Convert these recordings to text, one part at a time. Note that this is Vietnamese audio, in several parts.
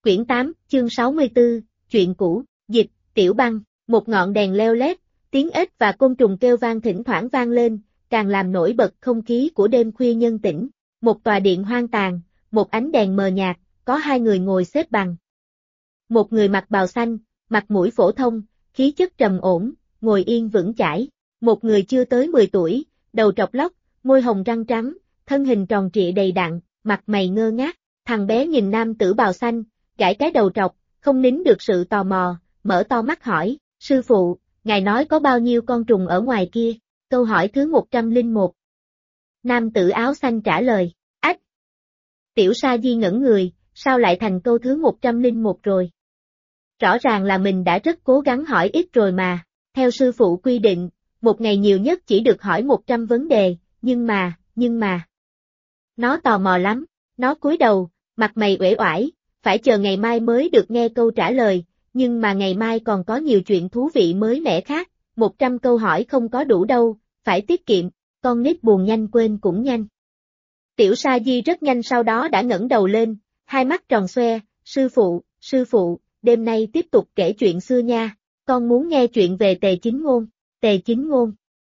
Quyển 8, chương 64, chuyện cũ, dịch, Tiểu Băng, một ngọn đèn leo lét, tiếng ếch và côn trùng kêu vang thỉnh thoảng vang lên, càng làm nổi bật không khí của đêm khuya nhân tĩnh. Một tòa điện hoang tàn, một ánh đèn mờ nhạt, có hai người ngồi xếp bằng. Một người mặc bào xanh, mặt mũi phổ thông, khí chất trầm ổn, ngồi yên vững chãi. Một người chưa tới 10 tuổi, đầu trọc lóc, môi hồng răng trắng, thân hình tròn trịa đầy đặn, mặt mày ngơ ngác. Thằng bé nhìn nam tử bào xanh, gãi cái đầu trọc, không nín được sự tò mò, mở to mắt hỏi, sư phụ, ngài nói có bao nhiêu con trùng ở ngoài kia? Câu hỏi thứ 101. Nam tử áo xanh trả lời, ách. Tiểu Sa Di ngẩn người, sao lại thành câu thứ 101 rồi? Rõ ràng là mình đã rất cố gắng hỏi ít rồi mà, theo sư phụ quy định, một ngày nhiều nhất chỉ được hỏi 100 vấn đề, nhưng mà. Nó tò mò lắm, nó cúi đầu, mặt mày uể oải, phải chờ ngày mai mới được nghe câu trả lời, nhưng mà ngày mai còn có nhiều chuyện thú vị mới mẻ khác, 100 câu hỏi không có đủ đâu, phải tiết kiệm, con nít buồn nhanh quên cũng nhanh. Tiểu Sa Di rất nhanh sau đó đã ngẩng đầu lên, hai mắt tròn xoe, sư phụ, đêm nay tiếp tục kể chuyện xưa nha, con muốn nghe chuyện về Tề Chính Ngôn, Tề Chính Ngôn.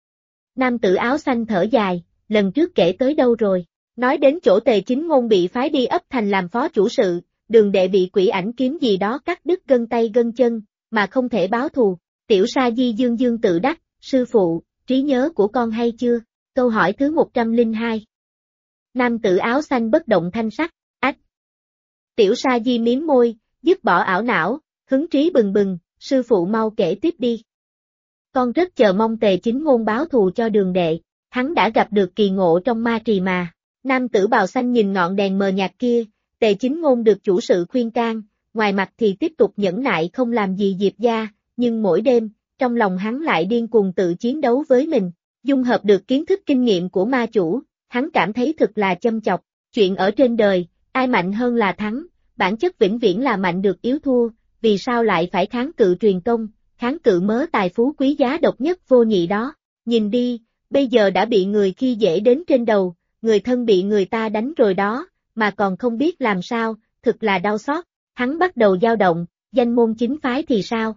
Nam tử áo xanh thở dài, lần trước kể tới đâu rồi? Nói đến chỗ Tề Chính Ngôn bị phái đi ấp thành làm phó chủ sự, Đường Đệ bị quỷ ảnh kiếm gì đó cắt đứt gân tay gân chân, mà không thể báo thù. Tiểu Sa Di dương dương tự đắc, sư phụ, trí nhớ của con hay chưa? Câu hỏi thứ 102. Nam tử áo xanh bất động thanh sắc, ách. Tiểu Sa Di mím môi, dứt bỏ ảo não, hứng trí bừng bừng, sư phụ mau kể tiếp đi. Con rất chờ mong Tề Chính Ngôn báo thù cho Đường Đệ, hắn đã gặp được kỳ ngộ trong ma trì mà. Nam tử bào xanh nhìn ngọn đèn mờ nhạt kia, Tề Chính Ngôn được chủ sự khuyên can, ngoài mặt thì tiếp tục nhẫn nại không làm gì Diệp gia, nhưng mỗi đêm, trong lòng hắn lại điên cuồng tự chiến đấu với mình, dung hợp được kiến thức kinh nghiệm của ma chủ, hắn cảm thấy thực là châm chọc, chuyện ở trên đời, ai mạnh hơn là thắng, bản chất vĩnh viễn là mạnh được yếu thua, vì sao lại phải kháng cự truyền công, kháng cự mớ tài phú quý giá độc nhất vô nhị đó, nhìn đi, bây giờ đã bị người khi dễ đến trên đầu, người thân bị người ta đánh rồi đó, mà còn không biết làm sao, thực là đau xót, hắn bắt đầu dao động, danh môn chính phái thì sao?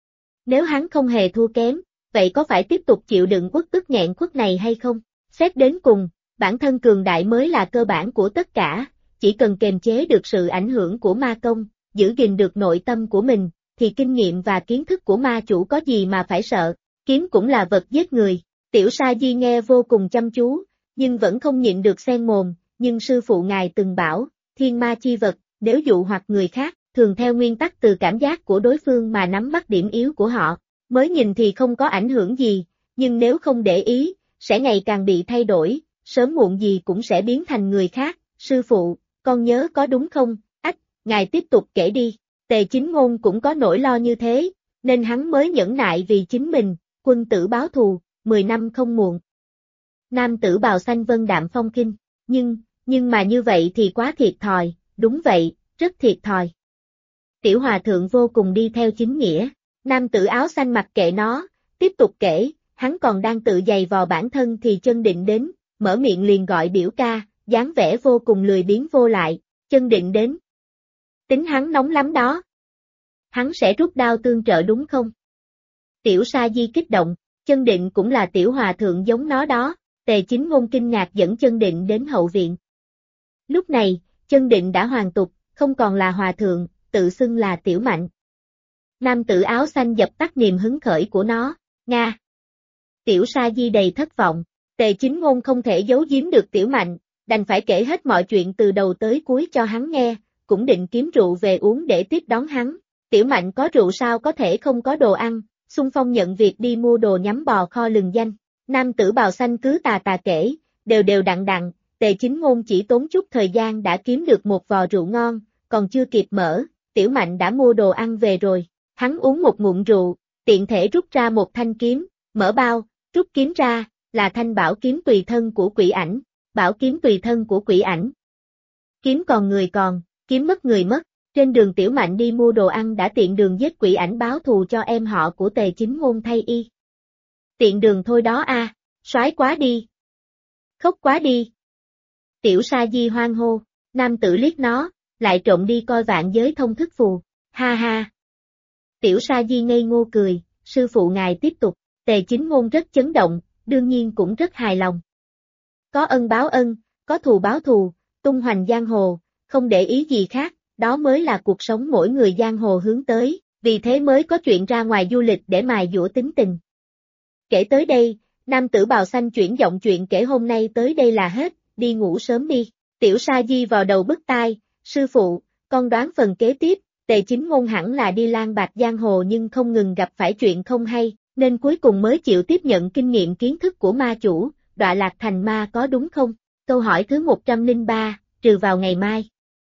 Nếu hắn không hề thua kém, vậy có phải tiếp tục chịu đựng uất ức nghẹn khuất này hay không? Xét đến cùng, bản thân cường đại mới là cơ bản của tất cả, chỉ cần kiềm chế được sự ảnh hưởng của ma công, giữ gìn được nội tâm của mình, thì kinh nghiệm và kiến thức của ma chủ có gì mà phải sợ, kiếm cũng là vật giết người. Tiểu Sa Di nghe vô cùng chăm chú, nhưng vẫn không nhịn được xen mồm, nhưng sư phụ ngài từng bảo, thiên ma chi vật, nếu dụ hoặc người khác, thường theo nguyên tắc từ cảm giác của đối phương mà nắm bắt điểm yếu của họ, mới nhìn thì không có ảnh hưởng gì, nhưng nếu không để ý, sẽ ngày càng bị thay đổi, sớm muộn gì cũng sẽ biến thành người khác, sư phụ, con nhớ có đúng không? Ách, ngài tiếp tục kể đi, Tề Chính Ngôn cũng có nỗi lo như thế, nên hắn mới nhẫn nại vì chính mình, quân tử báo thù, 10 năm không muộn. Nam tử bào xanh vân đạm phong kinh, nhưng mà như vậy thì quá thiệt thòi, đúng vậy, rất thiệt thòi. Tiểu hòa thượng vô cùng đi theo chính nghĩa, nam tử áo xanh mặc kệ nó, tiếp tục kể, hắn còn đang tự giày vò bản thân thì Chân Định đến, mở miệng liền gọi biểu ca, dáng vẻ vô cùng lười biếng vô lại, Chân Định đến. Tính hắn nóng lắm đó. Hắn sẽ rút đao tương trợ đúng không? Tiểu Sa Di kích động, Chân Định cũng là tiểu hòa thượng giống nó đó, Tề Chính Ngôn kinh ngạc dẫn Chân Định đến hậu viện. Lúc này, Chân Định đã hoàn tục, không còn là hòa thượng, tự xưng là Tiểu Mạnh. Nam tử áo xanh dập tắt niềm hứng khởi của nó, Nga. Tiểu Sa Di đầy thất vọng, Tề Chính Ngôn không thể giấu giếm được Tiểu Mạnh, đành phải kể hết mọi chuyện từ đầu tới cuối cho hắn nghe, cũng định kiếm rượu về uống để tiếp đón hắn. Tiểu Mạnh có rượu sao có thể không có đồ ăn, xung phong nhận việc đi mua đồ nhắm bò kho lừng danh. Nam tử bào xanh cứ tà tà kể, đều đặn, Tề Chính Ngôn chỉ tốn chút thời gian đã kiếm được một vò rượu ngon, còn chưa kịp mở, Tiểu Mạnh đã mua đồ ăn về rồi. Hắn uống một ngụm rượu, tiện thể rút ra một thanh kiếm, mở bao, rút kiếm ra, là thanh bảo kiếm tùy thân của quỷ ảnh, bảo kiếm tùy thân của quỷ ảnh. Kiếm còn người còn, kiếm mất người mất, trên đường Tiểu Mạnh đi mua đồ ăn đã tiện đường giết quỷ ảnh báo thù cho em họ của Tề Chính Ngôn thay y. Tiện đường thôi đó a, soái quá đi. Khóc quá đi. Tiểu Sa Di hoang hô, nam tử liếc nó, lại trộm đi coi vạn giới thông thức phù, ha ha. Tiểu Sa Di ngây ngô cười, sư phụ ngài tiếp tục, Tề Chính Ngôn rất chấn động, đương nhiên cũng rất hài lòng. Có ân báo ân, có thù báo thù, tung hoành giang hồ, không để ý gì khác, đó mới là cuộc sống mỗi người giang hồ hướng tới, vì thế mới có chuyện ra ngoài du lịch để mài dũa tính tình. Kể tới đây, nam tử bào xanh chuyển giọng chuyện kể hôm nay tới đây là hết, đi ngủ sớm đi. Tiểu Sa Di vào đầu bứt tai, sư phụ, con đoán phần kế tiếp, Tề Chính Ngôn hẳn là đi lang bạt giang hồ nhưng không ngừng gặp phải chuyện không hay, nên cuối cùng mới chịu tiếp nhận kinh nghiệm kiến thức của ma chủ, đọa lạc thành ma có đúng không? Câu hỏi thứ 103, trừ vào ngày mai.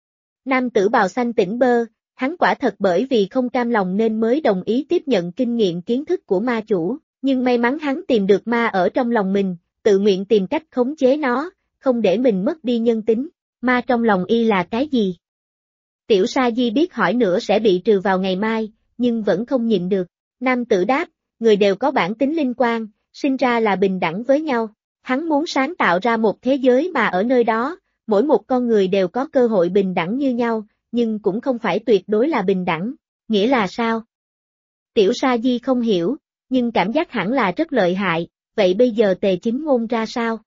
Nam tử bào xanh tỉnh bơ, hắn quả thật bởi vì không cam lòng nên mới đồng ý tiếp nhận kinh nghiệm kiến thức của ma chủ, nhưng may mắn hắn tìm được ma ở trong lòng mình, tự nguyện tìm cách khống chế nó, không để mình mất đi nhân tính. Ma trong lòng y là cái gì? Tiểu Sa Di biết hỏi nữa sẽ bị trừ vào ngày mai, nhưng vẫn không nhịn được. Nam tử đáp, người đều có bản tính linh quan, sinh ra là bình đẳng với nhau. Hắn muốn sáng tạo ra một thế giới mà ở nơi đó, mỗi một con người đều có cơ hội bình đẳng như nhau, nhưng cũng không phải tuyệt đối là bình đẳng. Nghĩa là sao? Tiểu Sa Di không hiểu, nhưng cảm giác hẳn là rất lợi hại, vậy bây giờ Tề Chính Ngôn ra sao?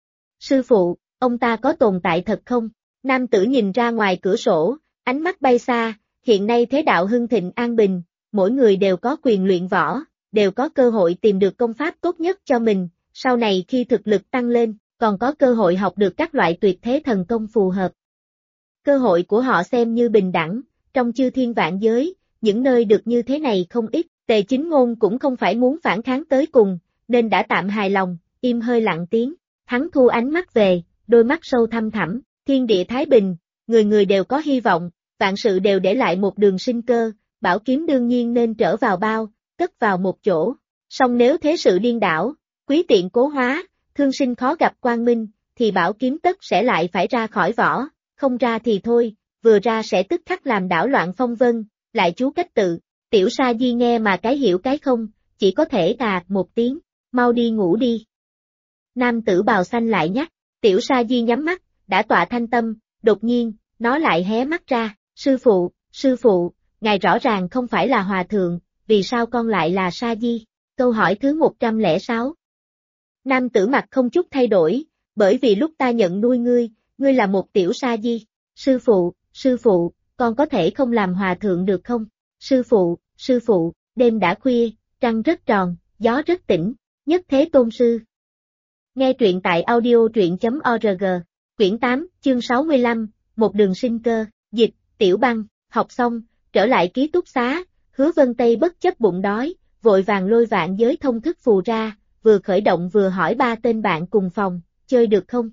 Sư phụ, ông ta có tồn tại thật không? Nam tử nhìn ra ngoài cửa sổ, ánh mắt bay xa, hiện nay thế đạo hưng thịnh an bình, mỗi người đều có quyền luyện võ, đều có cơ hội tìm được công pháp tốt nhất cho mình, sau này khi thực lực tăng lên, còn có cơ hội học được các loại tuyệt thế thần công phù hợp. Cơ hội của họ xem như bình đẳng, trong chư thiên vạn giới, những nơi được như thế này không ít, Tề Chính Ngôn cũng không phải muốn phản kháng tới cùng, nên đã tạm hài lòng, im hơi lặng tiếng, hắn thu ánh mắt về, đôi mắt sâu thăm thẳm, thiên địa thái bình, người người đều có hy vọng, vạn sự đều để lại một đường sinh cơ, bảo kiếm đương nhiên nên trở vào bao, cất vào một chỗ, song nếu thế sự điên đảo, quý tiện cố hóa, thương sinh khó gặp quang minh, thì bảo kiếm tất sẽ lại phải ra khỏi vỏ, không ra thì thôi, vừa ra sẽ tức khắc làm đảo loạn phong vân, lại chú cách tự. Tiểu Sa Di nghe mà cái hiểu cái không, chỉ có thể một tiếng, mau đi ngủ đi. Nam tử bào xanh lại nhắc, Tiểu Sa Di nhắm mắt, đã tọa thanh tâm, đột nhiên, nó lại hé mắt ra, sư phụ, ngài rõ ràng không phải là hòa thượng, vì sao con lại là Sa Di? Câu hỏi thứ 106. Nam tử mặt không chút thay đổi, bởi vì lúc ta nhận nuôi ngươi là một tiểu Sa Di. Sư phụ, con có thể không làm hòa thượng được không? Sư phụ, đêm đã khuya, trăng rất tròn, gió rất tỉnh, nhất thế tôn sư. Nghe truyện tại audio.truyện.org, quyển 8, chương 65, một đường sinh cơ, dịch, Tiểu Băng, học xong, trở lại ký túc xá, Hứa Vân Tây bất chấp bụng đói, vội vàng lôi vạn giới thông thức phù ra, vừa khởi động vừa hỏi ba tên bạn cùng phòng, chơi được không?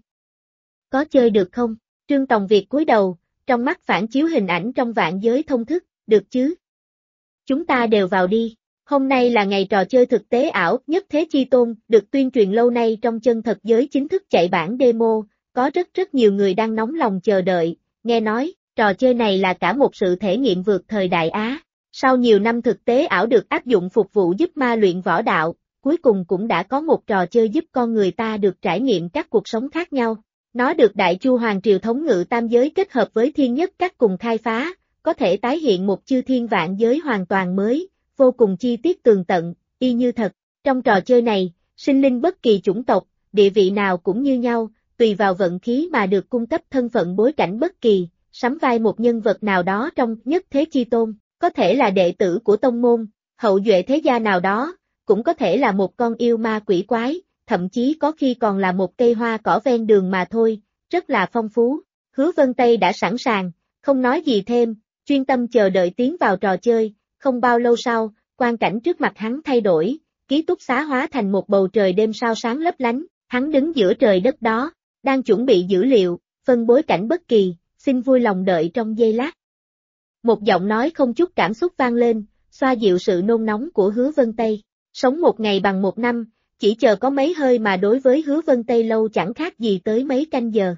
Có chơi được không? Trương Tòng Việt cúi đầu, trong mắt phản chiếu hình ảnh trong vạn giới thông thức, được chứ? Chúng ta đều vào đi. Hôm nay là ngày trò chơi thực tế ảo Nhất Thế Chi Tôn, được tuyên truyền lâu nay trong chân thật giới chính thức chạy bản demo, có rất nhiều người đang nóng lòng chờ đợi, nghe nói, trò chơi này là cả một sự thể nghiệm vượt thời đại Á. Sau nhiều năm thực tế ảo được áp dụng phục vụ giúp ma luyện võ đạo, cuối cùng cũng đã có một trò chơi giúp con người ta được trải nghiệm các cuộc sống khác nhau. Nó được Đại Chu Hoàng Triều thống ngự tam giới kết hợp với thiên nhất các cùng khai phá, có thể tái hiện một chư thiên vạn giới hoàn toàn mới, vô cùng chi tiết tường tận, y như thật. Trong trò chơi này, sinh linh bất kỳ chủng tộc, địa vị nào cũng như nhau, tùy vào vận khí mà được cung cấp thân phận bối cảnh bất kỳ, sắm vai một nhân vật nào đó trong Nhất Thế Chi Tôn, có thể là đệ tử của tông môn, hậu duệ thế gia nào đó, cũng có thể là một con yêu ma quỷ quái, thậm chí có khi còn là một cây hoa cỏ ven đường mà thôi, rất là phong phú. Hứa Vân Tây đã sẵn sàng, không nói gì thêm, chuyên tâm chờ đợi tiến vào trò chơi, không bao lâu sau, quang cảnh trước mặt hắn thay đổi, ký túc xá hóa thành một bầu trời đêm sao sáng lấp lánh, hắn đứng giữa trời đất đó, đang chuẩn bị dữ liệu, phân bối cảnh bất kỳ, xin vui lòng đợi trong giây lát. Một giọng nói không chút cảm xúc vang lên, xoa dịu sự nôn nóng của Hứa Vân Tây, sống một ngày bằng một năm, chỉ chờ có mấy hơi mà đối với Hứa Vân Tây lâu chẳng khác gì tới mấy canh giờ.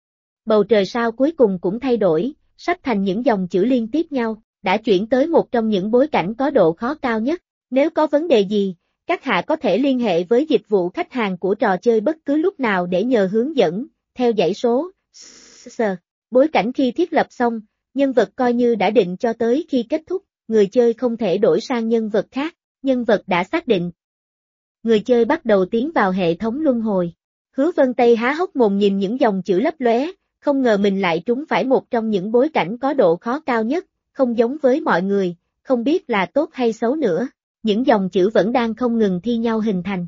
Bầu trời sao cuối cùng cũng thay đổi, sắp thành những dòng chữ liên tiếp nhau, đã chuyển tới một trong những bối cảnh có độ khó cao nhất. Nếu có vấn đề gì, các hạ có thể liên hệ với dịch vụ khách hàng của trò chơi bất cứ lúc nào để nhờ hướng dẫn, theo dãy số. Bối cảnh khi thiết lập xong, Nhân vật coi như đã định cho tới khi kết thúc, người chơi không thể đổi sang nhân vật khác, nhân vật đã xác định. Người chơi bắt đầu tiến vào hệ thống luân hồi. Hứa Vân Tây há hốc mồm nhìn những dòng chữ lấp lóe, không ngờ mình lại trúng phải một trong những bối cảnh có độ khó cao nhất, không giống với mọi người, không biết là tốt hay xấu nữa. Những dòng chữ vẫn đang không ngừng thi nhau hình thành.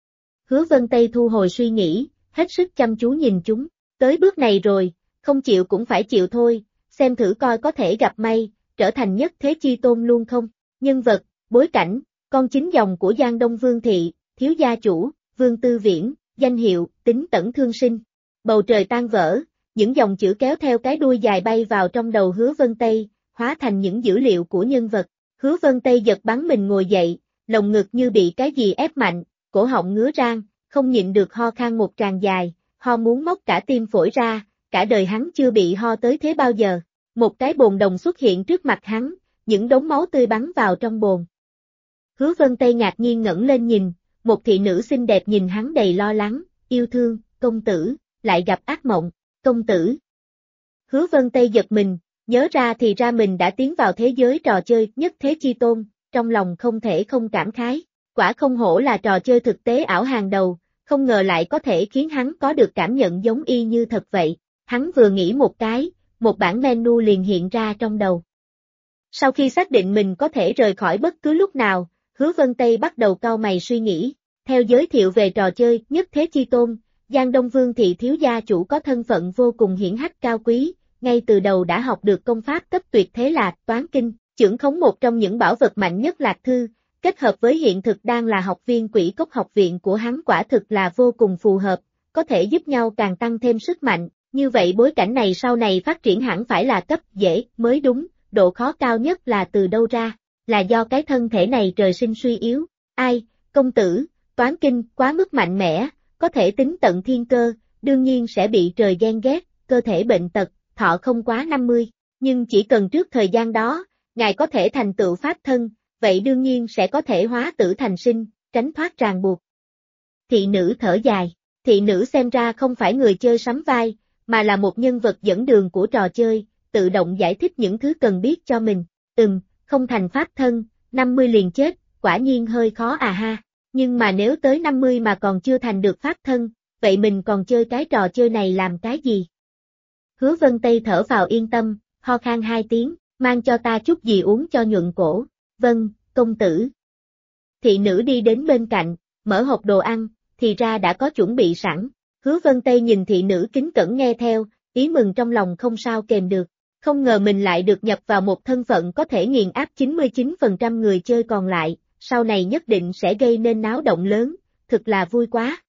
Hứa Vân Tây thu hồi suy nghĩ, hết sức chăm chú nhìn chúng. Tới bước này rồi, không chịu cũng phải chịu thôi, xem thử coi có thể gặp may, trở thành nhất thế chi tôn luôn không. Nhân vật, bối cảnh, con chính dòng của Giang Đông Vương Thị, thiếu gia chủ, Vương Tư Viễn, danh hiệu, Tính Tẩn Thương Sinh. Bầu trời tan vỡ, những dòng chữ kéo theo cái đuôi dài bay vào trong đầu Hứa Vân Tây, hóa thành những dữ liệu của nhân vật. Hứa Vân Tây giật bắn mình ngồi dậy, lồng ngực như bị cái gì ép mạnh, cổ họng ngứa rang, không nhịn được ho khan một tràng dài, ho muốn móc cả tim phổi ra, cả đời hắn chưa bị ho tới thế bao giờ. Một cái bồn đồng xuất hiện trước mặt hắn, những đống máu tươi bắn vào trong bồn. Hứa Vân Tây ngạc nhiên ngẩng lên nhìn, một thị nữ xinh đẹp nhìn hắn đầy lo lắng, yêu thương, công tử, lại gặp ác mộng, công tử. Hứa Vân Tây giật mình, nhớ ra thì ra mình đã tiến vào thế giới trò chơi nhất thế chi tôn, trong lòng không thể không cảm khái, quả không hổ là trò chơi thực tế ảo hàng đầu, không ngờ lại có thể khiến hắn có được cảm nhận giống y như thật vậy. Hắn vừa nghĩ một cái, một bản menu liền hiện ra trong đầu. Sau khi xác định mình có thể rời khỏi bất cứ lúc nào, Hứa Vân Tây bắt đầu cau mày suy nghĩ. Theo giới thiệu về trò chơi nhất thế chi tôn, Giang Đông Vương Thị thiếu gia chủ có thân phận vô cùng hiển hách cao quý, ngay từ đầu đã học được công pháp cấp tuyệt thế Lạc Toán Kinh, chưởng khống một trong những bảo vật mạnh nhất Lạc Thư, kết hợp với hiện thực đang là học viên Quỷ Cốc học viện của hắn quả thực là vô cùng phù hợp, có thể giúp nhau càng tăng thêm sức mạnh, như vậy bối cảnh này sau này phát triển hẳn phải là cấp dễ mới đúng, độ khó cao nhất là từ đâu ra, là do cái thân thể này trời sinh suy yếu, ai, công tử, Toán Kinh quá mức mạnh mẽ, có thể tính tận thiên cơ, đương nhiên sẽ bị trời ghen ghét, cơ thể bệnh tật, thọ không quá 50, nhưng chỉ cần trước thời gian đó, ngài có thể thành tựu pháp thân, vậy đương nhiên sẽ có thể hóa tử thành sinh, tránh thoát ràng buộc. Thị nữ thở dài, thị nữ xem ra không phải người chơi sắm vai, mà là một nhân vật dẫn đường của trò chơi, tự động giải thích những thứ cần biết cho mình, không thành pháp thân, 50 liền chết, quả nhiên hơi khó à ha, nhưng mà nếu tới 50 mà còn chưa thành được pháp thân, vậy mình còn chơi cái trò chơi này làm cái gì? Hứa Vân Tây thở vào yên tâm, ho khan 2 tiếng, mang cho ta chút gì uống cho nhuận cổ, vâng, công tử. Thị nữ đi đến bên cạnh, mở hộp đồ ăn, thì ra đã có chuẩn bị sẵn, Hứa Vân Tây nhìn thị nữ kính cẩn nghe theo, ý mừng trong lòng không sao kềm được, không ngờ mình lại được nhập vào một thân phận có thể nghiền áp 99% người chơi còn lại, sau này nhất định sẽ gây nên náo động lớn, thực là vui quá.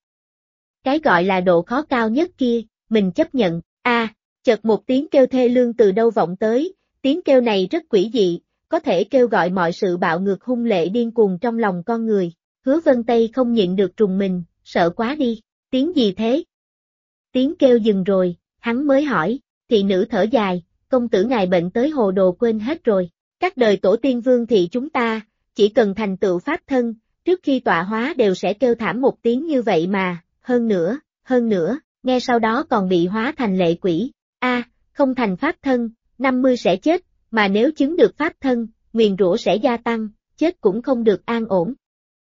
Cái gọi là độ khó cao nhất kia, mình chấp nhận, chợt một tiếng kêu thê lương từ đâu vọng tới, tiếng kêu này rất quỷ dị, có thể kêu gọi mọi sự bạo ngược hung lệ điên cuồng trong lòng con người, Hứa Vân Tây không nhịn được trùng mình, sợ quá đi, tiếng gì thế? Tiếng kêu dừng rồi, hắn mới hỏi, thị nữ thở dài, công tử ngài bệnh tới hồ đồ quên hết rồi, các đời tổ tiên Vương Thị chúng ta, chỉ cần thành tựu pháp thân, trước khi tọa hóa đều sẽ kêu thảm một tiếng như vậy mà, hơn nữa, nghe sau đó còn bị hóa thành lệ quỷ, không thành pháp thân, 50 sẽ chết, mà nếu chứng được pháp thân, nguyền rủa sẽ gia tăng, chết cũng không được an ổn.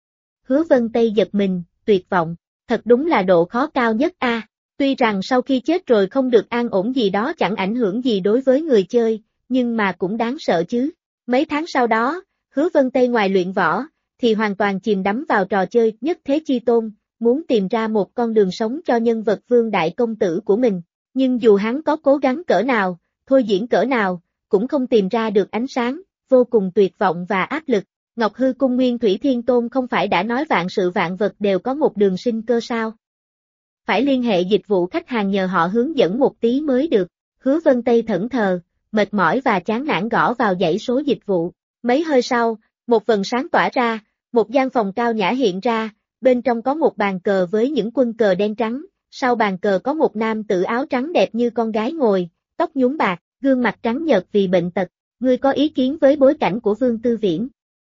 Hứa Vân Tây giật mình, tuyệt vọng, thật đúng là độ khó cao nhất tuy rằng sau khi chết rồi không được an ổn gì đó chẳng ảnh hưởng gì đối với người chơi, nhưng mà cũng đáng sợ chứ. Mấy tháng sau đó, Hứa Vân Tây ngoài luyện võ, thì hoàn toàn chìm đắm vào trò chơi nhất thế chi tôn, muốn tìm ra một con đường sống cho nhân vật Vương Đại Công Tử của mình. Nhưng dù hắn có cố gắng cỡ nào, thôi diễn cỡ nào, cũng không tìm ra được ánh sáng, vô cùng tuyệt vọng và áp lực. Ngọc Hư Cung Nguyên Thủy Thiên Tôn không phải đã nói vạn sự vạn vật đều có một đường sinh cơ sao? Phải liên hệ dịch vụ khách hàng nhờ họ hướng dẫn một tí mới được. Hứa Vân Tây thẫn thờ, mệt mỏi và chán nản gõ vào dãy số dịch vụ. Mấy hơi sau, một vầng sáng tỏa ra, một gian phòng cao nhã hiện ra, bên trong có một bàn cờ với những quân cờ đen trắng, sau bàn cờ có một nam tử áo trắng đẹp như con gái ngồi, tóc nhúm bạc, gương mặt trắng nhợt vì bệnh tật. Ngươi có ý kiến với bối cảnh của Vương Tư Viễn?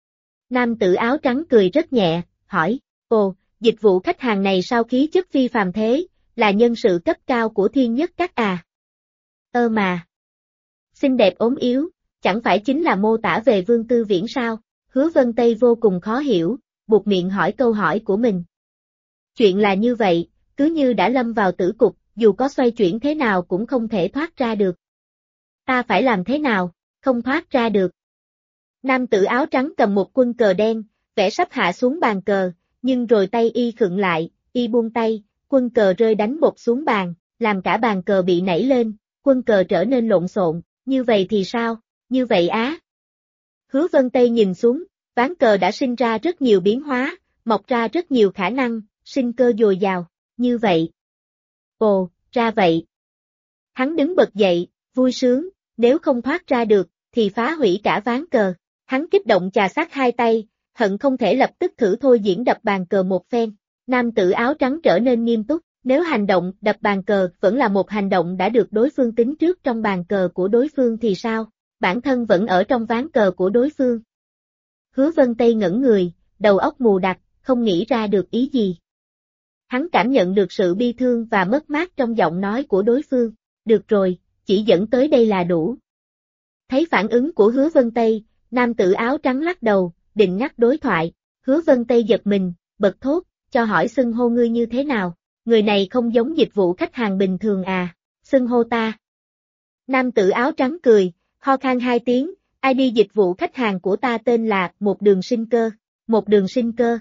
Nam tử áo trắng cười rất nhẹ, hỏi, ồ, dịch vụ khách hàng này sao khí chất phi phàm thế, là nhân sự cấp cao của Thiên Nhất Các à? Mà. xinh đẹp ốm yếu, chẳng phải chính là mô tả về Vương Tư Viễn sao? Hứa Vân Tây vô cùng khó hiểu, buộc miệng hỏi câu hỏi của mình. Chuyện là như vậy, cứ như đã lâm vào tử cục, dù có xoay chuyển thế nào cũng không thể thoát ra được. Ta phải làm thế nào, không thoát ra được. Nam tử áo trắng cầm một quân cờ đen, vẽ sắp hạ xuống bàn cờ, nhưng rồi tay y khựng lại, y buông tay, quân cờ rơi đánh bột xuống bàn, làm cả bàn cờ bị nảy lên, quân cờ trở nên lộn xộn, như vậy thì sao, như vậy á. Hứa Vân Tây nhìn xuống, ván cờ đã sinh ra rất nhiều biến hóa, mọc ra rất nhiều khả năng, sinh cơ dồi dào, như vậy. Ồ, ra vậy. Hắn đứng bật dậy, vui sướng, nếu không thoát ra được, thì phá hủy cả ván cờ. Hắn kích động chà sát hai tay, hận không thể lập tức thử thôi diễn đập bàn cờ một phen. Nam tử áo trắng trở nên nghiêm túc, nếu hành động đập bàn cờ vẫn là một hành động đã được đối phương tính trước trong bàn cờ của đối phương thì sao? Bản thân vẫn ở trong ván cờ của đối phương. Hứa Vân Tây ngẩn người, đầu óc mù đặc, không nghĩ ra được ý gì. Hắn cảm nhận được sự bi thương và mất mát trong giọng nói của đối phương. Được rồi, chỉ dẫn tới đây là đủ. Thấy phản ứng của Hứa Vân Tây, nam tử áo trắng lắc đầu, định ngắt đối thoại. Hứa Vân Tây giật mình, bật thốt, cho hỏi xưng hô ngươi như thế nào? Người này không giống dịch vụ khách hàng bình thường à, xưng hô ta. Nam tử áo trắng cười, ho khan hai tiếng, ID dịch vụ khách hàng của ta tên là Một Đường Sinh Cơ, Một Đường Sinh Cơ.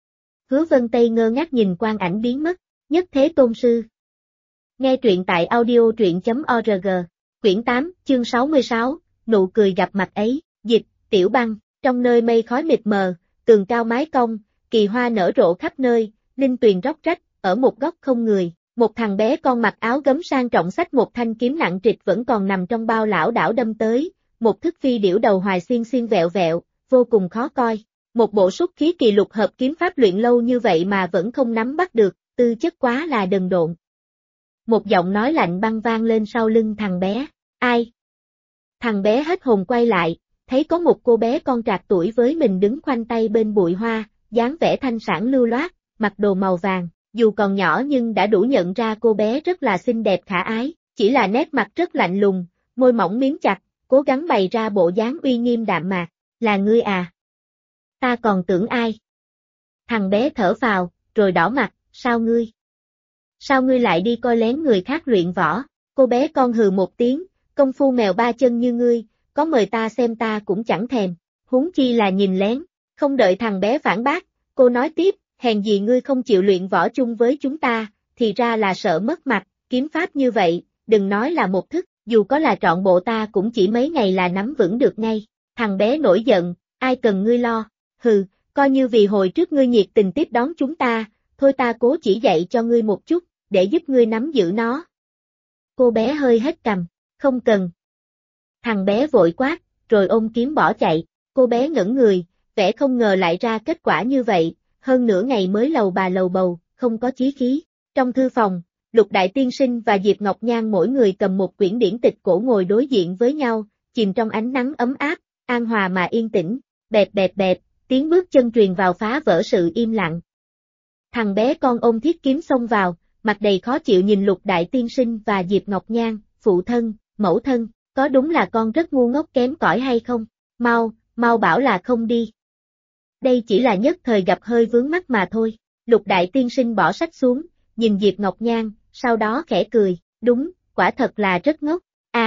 Hứa Vân Tây ngơ ngác nhìn quang ảnh biến mất, Nhất Thế Tôn Sư. Nghe truyện tại audio.org, quyển 8, chương 66, nụ cười gặp mặt ấy, dịch, Tiểu Băng, trong nơi mây khói mịt mờ, tường cao mái cong, kỳ hoa nở rộ khắp nơi, linh tuyền róc rách, ở một góc không người, một thằng bé con mặc áo gấm sang trọng xách một thanh kiếm nặng trịch vẫn còn nằm trong bao lảo đảo đâm tới, một thức phi điểu đầu hoài xiên xiên vẹo vẹo, vô cùng khó coi. Một bộ súc khí kỳ lục hợp kiếm pháp luyện lâu như vậy mà vẫn không nắm bắt được, tư chất quá là đần độn. Một giọng nói lạnh băng vang lên sau lưng thằng bé, ai? Thằng bé hết hồn quay lại, thấy có một cô bé con trạc tuổi với mình đứng khoanh tay bên bụi hoa, dáng vẻ thanh sảng lưu loát, mặc đồ màu vàng, dù còn nhỏ nhưng đã đủ nhận ra cô bé rất là xinh đẹp khả ái, chỉ là nét mặt rất lạnh lùng, môi mỏng miếm chặt, cố gắng bày ra bộ dáng uy nghiêm đạm mạc, là ngươi à? Ta còn tưởng ai? Thằng bé thở phào, rồi đỏ mặt, sao ngươi? Sao ngươi lại đi coi lén người khác luyện võ? Cô bé con hừ một tiếng, công phu mèo ba chân như ngươi, có mời ta xem ta cũng chẳng thèm, huống chi là nhìn lén. Không đợi thằng bé phản bác, cô nói tiếp, hèn gì ngươi không chịu luyện võ chung với chúng ta, thì ra là sợ mất mặt, kiếm pháp như vậy, đừng nói là một thức, dù có là trọn bộ ta cũng chỉ mấy ngày là nắm vững được ngay. Thằng bé nổi giận, ai cần ngươi lo, hừ, coi như vì hồi trước ngươi nhiệt tình tiếp đón chúng ta, thôi ta cố chỉ dạy cho ngươi một chút, để giúp ngươi nắm giữ nó. Cô bé hơi hết cằm, không cần. Thằng bé vội quát, rồi ôm kiếm bỏ chạy, cô bé ngẩn người, vẻ không ngờ lại ra kết quả như vậy, hơn nửa ngày mới lầu bà lầu bầu, không có chí khí. Trong thư phòng, Lục Đại Tiên Sinh và Diệp Ngọc Nhan mỗi người cầm một quyển điển tịch cổ ngồi đối diện với nhau, chìm trong ánh nắng ấm áp, an hòa mà yên tĩnh, bẹp bẹp bẹp, tiếng bước chân truyền vào phá vỡ sự im lặng. Thằng bé con ôm thiết kiếm xông vào, mặt đầy khó chịu nhìn Lục Đại Tiên Sinh và Diệp Ngọc Nhan, phụ thân, mẫu thân, có đúng là con rất ngu ngốc kém cỏi hay không? Mau bảo là không đi. Đây chỉ là nhất thời gặp hơi vướng mắt mà thôi. Lục Đại Tiên Sinh bỏ sách xuống, nhìn Diệp Ngọc Nhan, sau đó khẽ cười, đúng, quả thật là rất ngốc,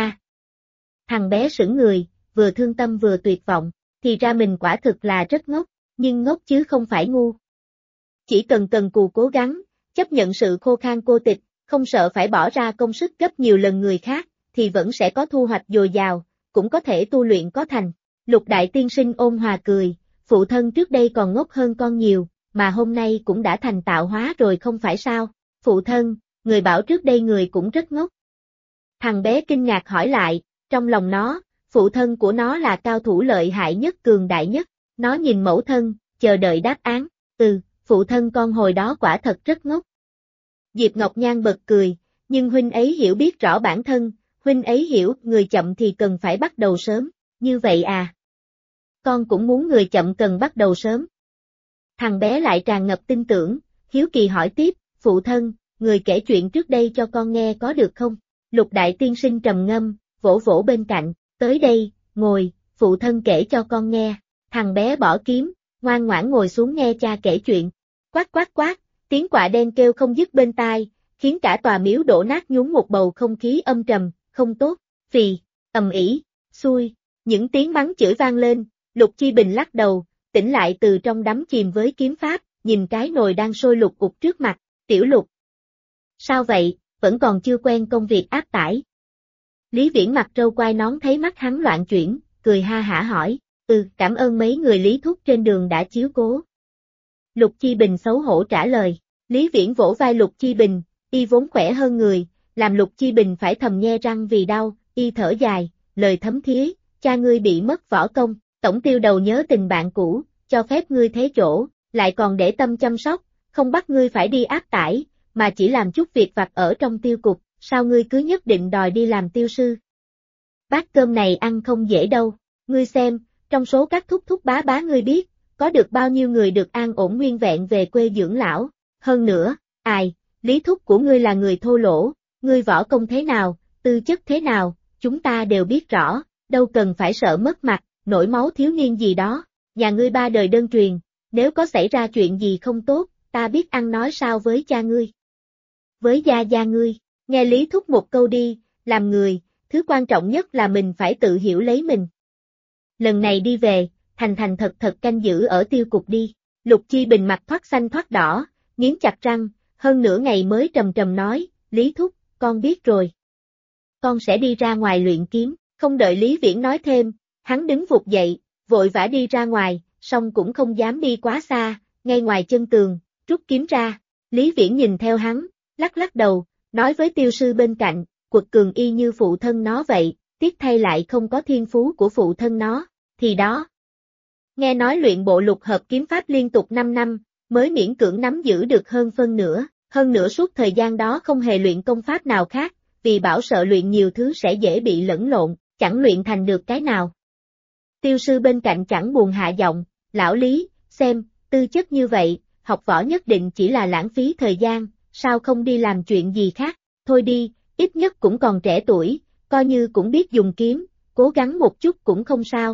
Thằng bé sững người, vừa thương tâm vừa tuyệt vọng, thì ra mình quả thực là rất ngốc, nhưng ngốc chứ không phải ngu. Chỉ cần cần cù cố gắng, chấp nhận sự khô khan cô tịch, không sợ phải bỏ ra công sức gấp nhiều lần người khác, thì vẫn sẽ có thu hoạch dồi dào, cũng có thể tu luyện có thành. Lục Đại Tiên Sinh ôn hòa cười, phụ thân trước đây còn ngốc hơn con nhiều, mà hôm nay cũng đã thành tạo hóa rồi không phải sao? Phụ thân, người bảo trước đây người cũng rất ngốc. Thằng bé kinh ngạc hỏi lại, trong lòng nó, phụ thân của nó là cao thủ lợi hại nhất cường đại nhất, nó nhìn mẫu thân, chờ đợi đáp án, phụ thân con hồi đó quả thật rất ngốc. Diệp Ngọc Nhan bật cười, nhưng huynh ấy hiểu biết rõ bản thân, huynh ấy hiểu người chậm thì cần phải bắt đầu sớm, như vậy à? Con cũng muốn người chậm cần bắt đầu sớm. Thằng bé lại tràn ngập tin tưởng, hiếu kỳ hỏi tiếp, phụ thân, người kể chuyện trước đây cho con nghe có được không? Lục Đại Tiên Sinh trầm ngâm, vỗ vỗ bên cạnh, tới đây, ngồi, phụ thân kể cho con nghe. Thằng bé bỏ kiếm, ngoan ngoãn ngồi xuống nghe cha kể chuyện. Quát quát quát, tiếng quạ đen kêu không dứt bên tai, khiến cả tòa miếu đổ nát nhúng một bầu không khí âm trầm, không tốt, phì, ầm ĩ, xui, những tiếng mắng chửi vang lên, Lục Chi Bình lắc đầu, tỉnh lại từ trong đắm chìm với kiếm pháp, nhìn cái nồi đang sôi lục cục trước mặt, tiểu Lục. Sao vậy, vẫn còn chưa quen công việc áp tải. Lý Viễn mặt râu quai nón thấy mắt hắn loạn chuyển, cười ha hả hỏi, cảm ơn mấy người Lý thúc trên đường đã chiếu cố. Lục Chi Bình xấu hổ trả lời, Lý Viễn vỗ vai Lục Chi Bình, y vốn khỏe hơn người, làm Lục Chi Bình phải thầm nhe răng vì đau, y thở dài, lời thấm thía, cha ngươi bị mất võ công, tổng tiêu đầu nhớ tình bạn cũ, cho phép ngươi thế chỗ, lại còn để tâm chăm sóc, không bắt ngươi phải đi áp tải, mà chỉ làm chút việc vặt ở trong tiêu cục, sao ngươi cứ nhất định đòi đi làm tiêu sư? Bát cơm này ăn không dễ đâu, ngươi xem, trong số các thúc thúc bá bá ngươi biết, có được bao nhiêu người được an ổn nguyên vẹn về quê dưỡng lão, hơn nữa, Lý thúc của ngươi là người thô lỗ, ngươi võ công thế nào, tư chất thế nào, chúng ta đều biết rõ, đâu cần phải sợ mất mặt, nổi máu thiếu niên gì đó, nhà ngươi ba đời đơn truyền, nếu có xảy ra chuyện gì không tốt, ta biết ăn nói sao với cha ngươi. Với gia ngươi, nghe Lý thúc một câu đi, làm người, thứ quan trọng nhất là mình phải tự hiểu lấy mình. Lần này đi về, thành thật canh giữ ở tiêu cục đi. Lục Chi Bình mặt thoát xanh thoát đỏ, nghiến chặt răng, hơn nửa ngày mới trầm trầm nói, Lý thúc, con biết rồi. Con sẽ đi ra ngoài luyện kiếm, không đợi Lý Viễn nói thêm, hắn đứng vụt dậy, vội vã đi ra ngoài, song cũng không dám đi quá xa, ngay ngoài chân tường, rút kiếm ra. Lý Viễn nhìn theo hắn, lắc đầu, nói với tiêu sư bên cạnh, quật cường y như phụ thân nó vậy, tiếc thay lại không có thiên phú của phụ thân nó, thì đó. Nghe nói luyện bộ lục hợp kiếm pháp liên tục 5 năm, mới miễn cưỡng nắm giữ được hơn nữa suốt thời gian đó không hề luyện công pháp nào khác, vì bảo sợ luyện nhiều thứ sẽ dễ bị lẫn lộn, chẳng luyện thành được cái nào. Tiêu sư bên cạnh chẳng buồn hạ giọng, lão Lý, xem, tư chất như vậy, học võ nhất định chỉ là lãng phí thời gian, sao không đi làm chuyện gì khác, thôi đi, ít nhất cũng còn trẻ tuổi, coi như cũng biết dùng kiếm, cố gắng một chút cũng không sao.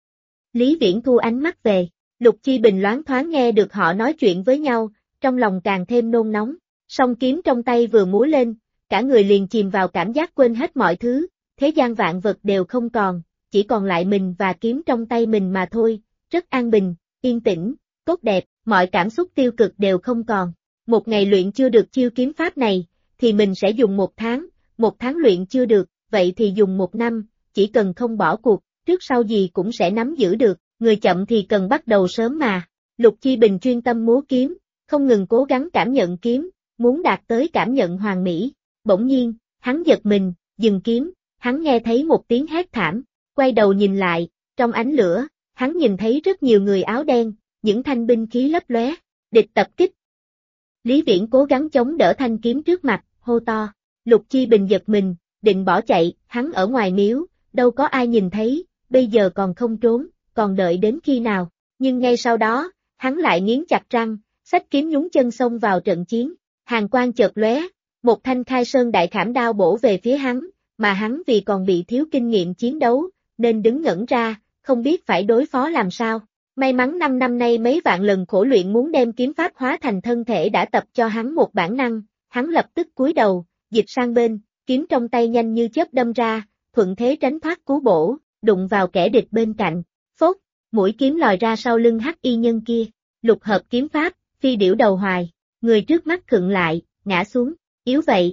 Lý Viễn thu ánh mắt về, Lục Chi Bình loáng thoáng nghe được họ nói chuyện với nhau, trong lòng càng thêm nôn nóng, song kiếm trong tay vừa múa lên, cả người liền chìm vào cảm giác quên hết mọi thứ, thế gian vạn vật đều không còn, chỉ còn lại mình và kiếm trong tay mình mà thôi, rất an bình, yên tĩnh, tốt đẹp, mọi cảm xúc tiêu cực đều không còn. Một ngày luyện chưa được chiêu kiếm pháp này, thì mình sẽ dùng 1 tháng luyện chưa được, vậy thì dùng 1 năm, chỉ cần không bỏ cuộc, trước sau gì cũng sẽ nắm giữ được, người chậm thì cần bắt đầu sớm mà. Lục Chi Bình chuyên tâm múa kiếm, không ngừng cố gắng cảm nhận kiếm, muốn đạt tới cảm nhận hoàn mỹ. Bỗng nhiên, hắn giật mình, dừng kiếm, hắn nghe thấy một tiếng hét thảm, quay đầu nhìn lại, trong ánh lửa, hắn nhìn thấy rất nhiều người áo đen, những thanh binh khí lấp lóe, địch tập kích. Lý Viễn cố gắng chống đỡ thanh kiếm trước mặt, hô to, Lục Chi Bình giật mình, định bỏ chạy, hắn ở ngoài miếu, đâu có ai nhìn thấy, bây giờ còn không trốn, còn đợi đến khi nào, nhưng ngay sau đó, hắn lại nghiến chặt răng, xách kiếm nhúng chân xông vào trận chiến, hàn quang chợt lóe, một thanh khai sơn đại khảm đao bổ về phía hắn, mà hắn vì còn bị thiếu kinh nghiệm chiến đấu, nên đứng ngẩn ra, không biết phải đối phó làm sao. May mắn 5 năm nay mấy vạn lần khổ luyện muốn đem kiếm pháp hóa thành thân thể đã tập cho hắn một bản năng, hắn lập tức cúi đầu, dịch sang bên, kiếm trong tay nhanh như chớp đâm ra, thuận thế tránh thoát cú bổ, đụng vào kẻ địch bên cạnh, phốt, mũi kiếm lòi ra sau lưng hắc y nhân kia, lục hợp kiếm pháp, phi điểu đầu hoài, người trước mắt khựng lại, ngã xuống, yếu vậy.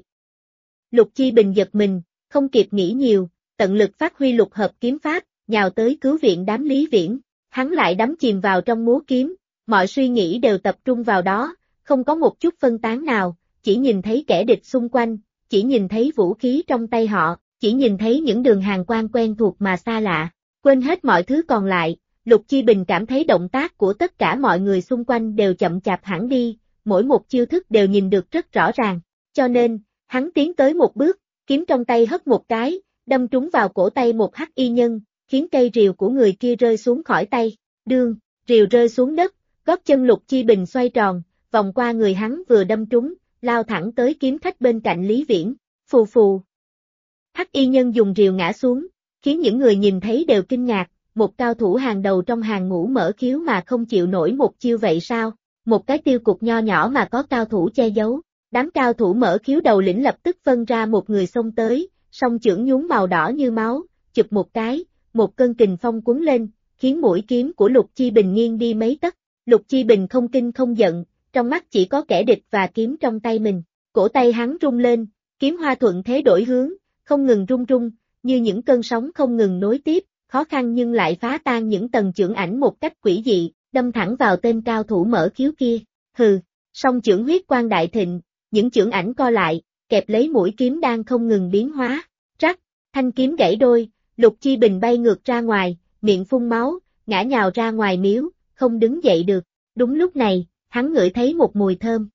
Lục Chi Bình giật mình, không kịp nghĩ nhiều, tận lực phát huy lục hợp kiếm pháp, nhào tới cứu viện đám Lý Viễn. Hắn lại đắm chìm vào trong múa kiếm, mọi suy nghĩ đều tập trung vào đó, không có một chút phân tán nào, chỉ nhìn thấy kẻ địch xung quanh, chỉ nhìn thấy vũ khí trong tay họ, chỉ nhìn thấy những đường hàn quang quen thuộc mà xa lạ, quên hết mọi thứ còn lại. Lục Chi Bình cảm thấy động tác của tất cả mọi người xung quanh đều chậm chạp hẳn đi, mỗi một chiêu thức đều nhìn được rất rõ ràng, cho nên, hắn tiến tới một bước, kiếm trong tay hất một cái, đâm trúng vào cổ tay một hắc y nhân, khiến cây rìu của người kia rơi xuống khỏi tay, đương, rìu rơi xuống đất, gót chân Lục Chi Bình xoay tròn, vòng qua người hắn vừa đâm trúng, lao thẳng tới kiếm khách bên cạnh Lý Viễn, phù phù. Hắc y nhân dùng rìu ngã xuống, khiến những người nhìn thấy đều kinh ngạc, một cao thủ hàng đầu trong hàng ngũ mở khiếu mà không chịu nổi một chiêu vậy sao? Một cái tiêu cục nho nhỏ mà có cao thủ che giấu. Đám cao thủ mở khiếu đầu lĩnh lập tức phân ra một người xông tới, song chưởng nhún màu đỏ như máu, chụp một cái, một cơn kình phong cuốn lên, khiến mũi kiếm của Lục Chi Bình nghiêng đi mấy tấc. Lục Chi Bình không kinh không giận, trong mắt chỉ có kẻ địch và kiếm trong tay mình. Cổ tay hắn rung lên, kiếm hoa thuận thế đổi hướng, không ngừng rung rung, như những cơn sóng không ngừng nối tiếp, khó khăn nhưng lại phá tan những tầng chưởng ảnh một cách quỷ dị, đâm thẳng vào tên cao thủ mở khiếu kia. Hừ, song chưởng huyết quang đại thịnh, những chưởng ảnh co lại, kẹp lấy mũi kiếm đang không ngừng biến hóa. Rắc, thanh kiếm gãy đôi, Lục Chi Bình bay ngược ra ngoài, miệng phun máu, ngã nhào ra ngoài miếu, không đứng dậy được. Đúng lúc này, hắn ngửi thấy một mùi thơm.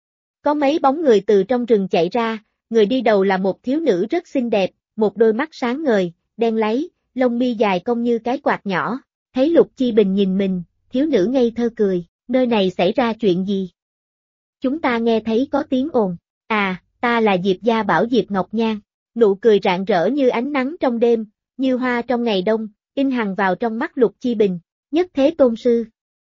Có mấy bóng người từ trong rừng chạy ra, người đi đầu là một thiếu nữ rất xinh đẹp, một đôi mắt sáng ngời, đen láy, lông mi dài cong như cái quạt nhỏ. Thấy Lục Chi Bình nhìn mình, thiếu nữ ngây thơ cười, nơi này xảy ra chuyện gì? Chúng ta nghe thấy có tiếng ồn. À, ta là Diệp Gia Bảo Diệp Ngọc Nhan. Nụ cười rạng rỡ như ánh nắng trong đêm, như hoa trong ngày đông, in hằn vào trong mắt Lục Chi Bình. Nhất thế tôn sư.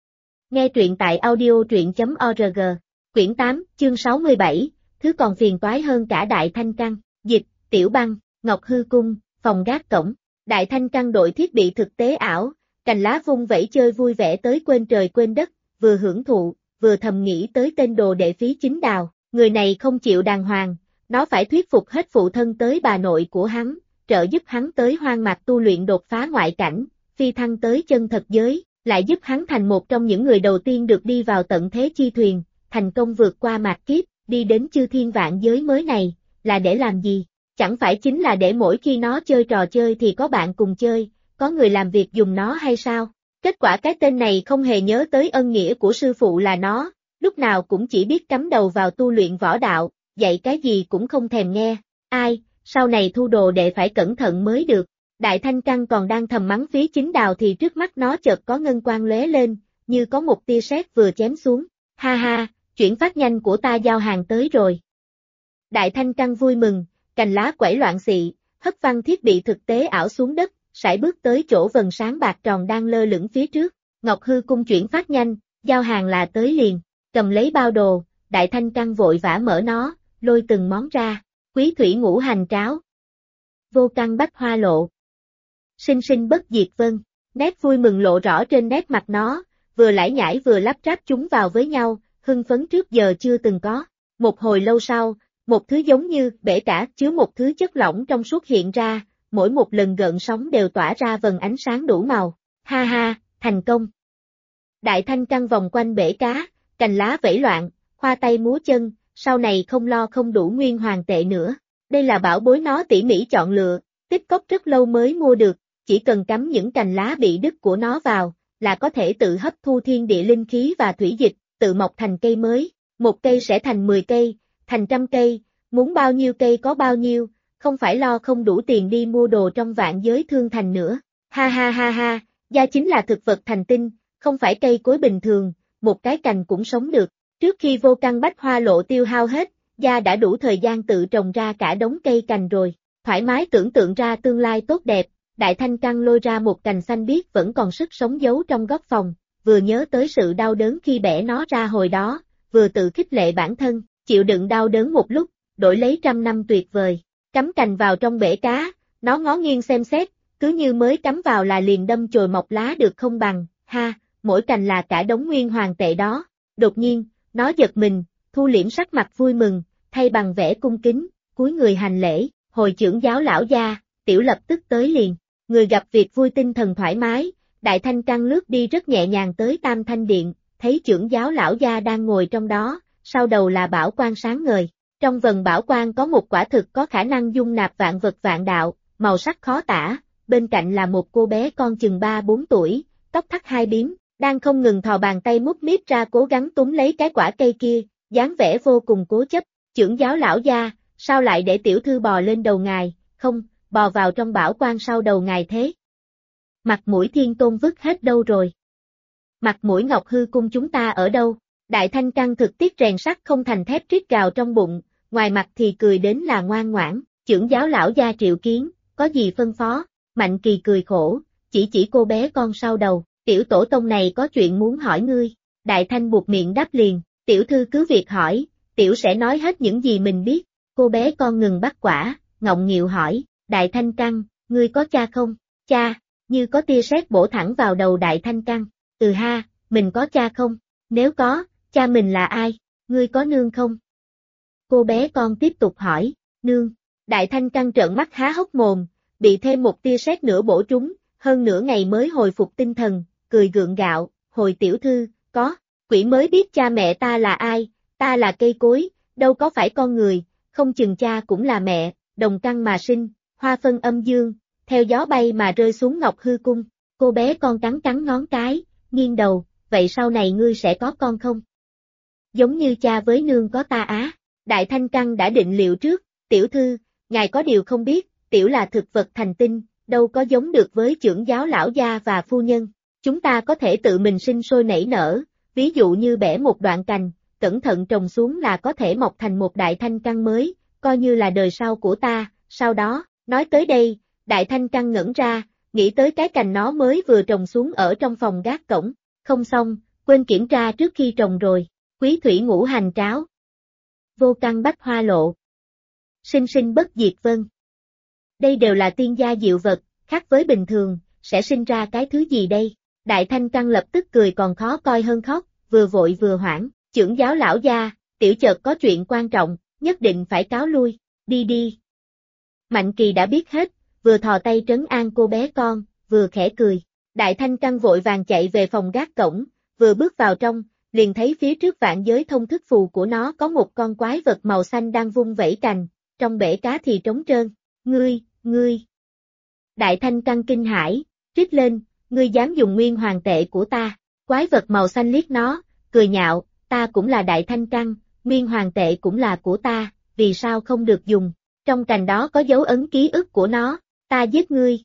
Nghe truyện tại audio.org. Quyển 8, chương 67, thứ còn phiền toái hơn cả Đại Thanh Căn. Dịch, Tiểu Băng, Ngọc Hư Cung, phòng gác cổng. Đại Thanh Căn đội thiết bị thực tế ảo, cành lá vung vẩy chơi vui vẻ tới quên trời quên đất, vừa hưởng thụ, vừa thầm nghĩ tới tên đồ đệ Phí Chính Đào, người này không chịu đàng hoàng, nó phải thuyết phục hết phụ thân tới bà nội của hắn, trợ giúp hắn tới hoang mạc tu luyện đột phá ngoại cảnh, phi thăng tới chân thật giới, lại giúp hắn thành một trong những người đầu tiên được đi vào tận thế chi thuyền, thành công vượt qua mạt kiếp, đi đến chư thiên vạn giới mới này, là để làm gì? Chẳng phải chính là để mỗi khi nó chơi trò chơi thì có bạn cùng chơi, có người làm việc dùng nó hay sao? Kết quả cái tên này không hề nhớ tới ân nghĩa của sư phụ là nó, lúc nào cũng chỉ biết cắm đầu vào tu luyện võ đạo, dạy cái gì cũng không thèm nghe. Ai, sau này thu đồ đệ phải cẩn thận mới được. Đại Thanh Căn còn đang thầm mắng Phí Chính Đào thì trước mắt nó chợt có ngân quang lóe lên, như có một tia sét vừa chém xuống. Ha ha, chuyển phát nhanh của ta giao hàng tới rồi. Đại Thanh Căn vui mừng, cành lá quẩy loạn xị, hất văng thiết bị thực tế ảo xuống đất, sải bước tới chỗ vầng sáng bạc tròn đang lơ lửng phía trước. Ngọc Hư Cung chuyển phát nhanh, giao hàng là tới liền. Cầm lấy bao đồ, Đại Thanh Căn vội vã mở nó, lôi từng món ra. Quý thủy ngũ hành tráo, vô căn bách hoa lộ, sinh sinh bất diệt vân. Nét vui mừng lộ rõ trên nét mặt nó, vừa lải nhải vừa lắp ráp chúng vào với nhau, hưng phấn trước giờ chưa từng có. Một hồi lâu sau, một thứ giống như bể cả chứa một thứ chất lỏng trong suốt hiện ra, mỗi một lần gợn sóng đều tỏa ra vầng ánh sáng đủ màu. Ha ha, thành công. Đại Thanh Căn vòng quanh bể cá, cành lá vẫy loạn, khoa tay múa chân, sau này không lo không đủ nguyên hoàng tệ nữa. Đây là bảo bối nó tỉ mỉ chọn lựa, tích cóp rất lâu mới mua được, chỉ cần cắm những cành lá bị đứt của nó vào, là có thể tự hấp thu thiên địa linh khí và thủy dịch, tự mọc thành cây mới. Một cây sẽ thành 10 cây, thành 100 cây, muốn bao nhiêu cây có bao nhiêu, không phải lo không đủ tiền đi mua đồ trong vạn giới thương thành nữa. Ha ha ha ha, da chính là thực vật thành tinh, không phải cây cối bình thường, một cái cành cũng sống được. Trước khi vô căn bách hoa lộ tiêu hao hết, da đã đủ thời gian tự trồng ra cả đống cây cành rồi. Thoải mái tưởng tượng ra tương lai tốt đẹp, Đại Thanh Căn lôi ra một cành xanh biếc vẫn còn sức sống giấu trong góc phòng, vừa nhớ tới sự đau đớn khi bẻ nó ra hồi đó, vừa tự khích lệ bản thân, chịu đựng đau đớn một lúc, đổi lấy 100 năm tuyệt vời. Cắm cành vào trong bể cá, nó ngó nghiêng xem xét, cứ như mới cắm vào là liền đâm chồi mọc lá được không bằng, ha, mỗi cành là cả đống nguyên hoàng tệ đó. Đột nhiên, nó giật mình, thu liễm sắc mặt vui mừng, thay bằng vẻ cung kính, cúi người hành lễ, hồi trưởng giáo lão gia, tiểu lập tức tới liền. Người gặp việc vui tinh thần thoải mái, Đại Thanh Căn lướt đi rất nhẹ nhàng tới Tam Thanh Điện, thấy trưởng giáo lão gia đang ngồi trong đó, sau đầu là bảo quan sáng ngời. Trong vần bảo quan có một quả thực có khả năng dung nạp vạn vật vạn đạo, màu sắc khó tả, bên cạnh là một cô bé con chừng 3-4 tuổi, tóc thắt hai bím, đang không ngừng thò bàn tay mút míp ra cố gắng túm lấy cái quả cây kia, dáng vẻ vô cùng cố chấp. Trưởng giáo lão gia, sao lại để tiểu thư bò lên đầu ngài, không, bò vào trong bảo quan sau đầu ngài thế? Mặt mũi Thiên Tôn vứt hết đâu rồi? Mặt mũi Ngọc Hư Cung chúng ta ở đâu? Đại Thanh Căn thực tiết rèn sắt không thành thép rít gào trong bụng, ngoài mặt thì cười đến là ngoan ngoãn, Chưởng giáo lão gia Triệu Kiến, có gì phân phó? Mạnh Kỳ cười khổ, chỉ cô bé con sau đầu, tiểu tổ tông này có chuyện muốn hỏi ngươi. Đại Thanh buộc miệng đáp liền, tiểu thư cứ việc hỏi, tiểu sẽ nói hết những gì mình biết. Cô bé con ngừng bắt quả, ngọng nghịu hỏi, Đại Thanh Căn, ngươi có cha không? Cha, như có tia sét bổ thẳng vào đầu Đại Thanh Căn. Ừ ha, mình có cha không? Nếu có, cha mình là ai? Ngươi có nương không? Cô bé con tiếp tục hỏi, nương. Đại Thanh Căn trợn mắt há hốc mồm, bị thêm một tia sét nữa bổ trúng, hơn nửa ngày mới hồi phục tinh thần, cười gượng gạo, hồi tiểu thư, có, quỷ mới biết cha mẹ ta là ai, ta là cây cối, đâu có phải con người, không chừng cha cũng là mẹ, đồng căn mà sinh, hoa phân âm dương, theo gió bay mà rơi xuống Ngọc Hư Cung. Cô bé con cắn cắn ngón cái, nghiêng đầu, vậy sau này ngươi sẽ có con không? Giống như cha với nương có ta á. Đại Thanh Căn đã định liệu trước, tiểu thư, ngài có điều không biết, tiểu là thực vật thành tinh, đâu có giống được với chưởng giáo lão gia và phu nhân. Chúng ta có thể tự mình sinh sôi nảy nở, ví dụ như bẻ một đoạn cành, cẩn thận trồng xuống là có thể mọc thành một Đại Thanh Căn mới, coi như là đời sau của ta. Sau đó, nói tới đây, Đại Thanh Căn ngẩn ra, nghĩ tới cái cành nó mới vừa trồng xuống ở trong phòng gác cổng. Không xong, quên kiểm tra trước khi trồng rồi. Quý thủy ngũ hành tráo. Vô căn bách hoa lộ. Sinh sinh bất diệt vân. Đây đều là tiên gia diệu vật, khác với bình thường, sẽ sinh ra cái thứ gì đây? Đại Thanh Căn lập tức cười còn khó coi hơn khóc, vừa vội vừa hoảng, chưởng giáo lão gia, tiểu chợt có chuyện quan trọng, nhất định phải cáo lui, đi đi. Mạnh Kỳ đã biết hết, vừa thò tay trấn an cô bé con, vừa khẽ cười. Đại Thanh Căn vội vàng chạy về phòng gác cổng, vừa bước vào trong, liền thấy phía trước vạn giới thông thức phù của nó có một con quái vật màu xanh đang vung vẩy cành, trong bể cá thì trống trơn. Ngươi. Đại Thanh Căn kinh hãi, rít lên, ngươi dám dùng nguyên hoàng tệ của ta. Quái vật màu xanh liếc nó, cười nhạo, ta cũng là Đại Thanh Căn, nguyên hoàng tệ cũng là của ta, vì sao không được dùng? Trong cành đó có dấu ấn ký ức của nó, ta giết ngươi.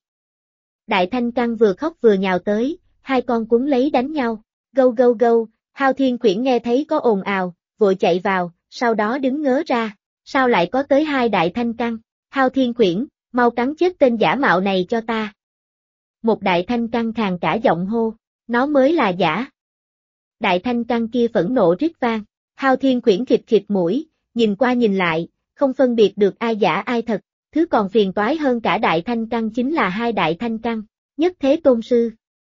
Đại Thanh Căn vừa khóc vừa nhào tới, hai con cuốn lấy đánh nhau. Gâu, Hao Thiên Khuyển nghe thấy có ồn ào, vội chạy vào, sau đó đứng ngớ ra, sao lại có tới hai Đại Thanh Căn? Hao Thiên Khuyển, mau cắn chết tên giả mạo này cho ta. Một Đại Thanh Căn khàn cả giọng hô, nó mới là giả. Đại Thanh Căn kia phẫn nộ rít vang, Hao Thiên Khuyển khịt khịt mũi, nhìn qua nhìn lại, không phân biệt được ai giả ai thật, thứ còn phiền toái hơn cả Đại Thanh Căn chính là hai Đại Thanh Căn, Nhất Thế Tôn Sư.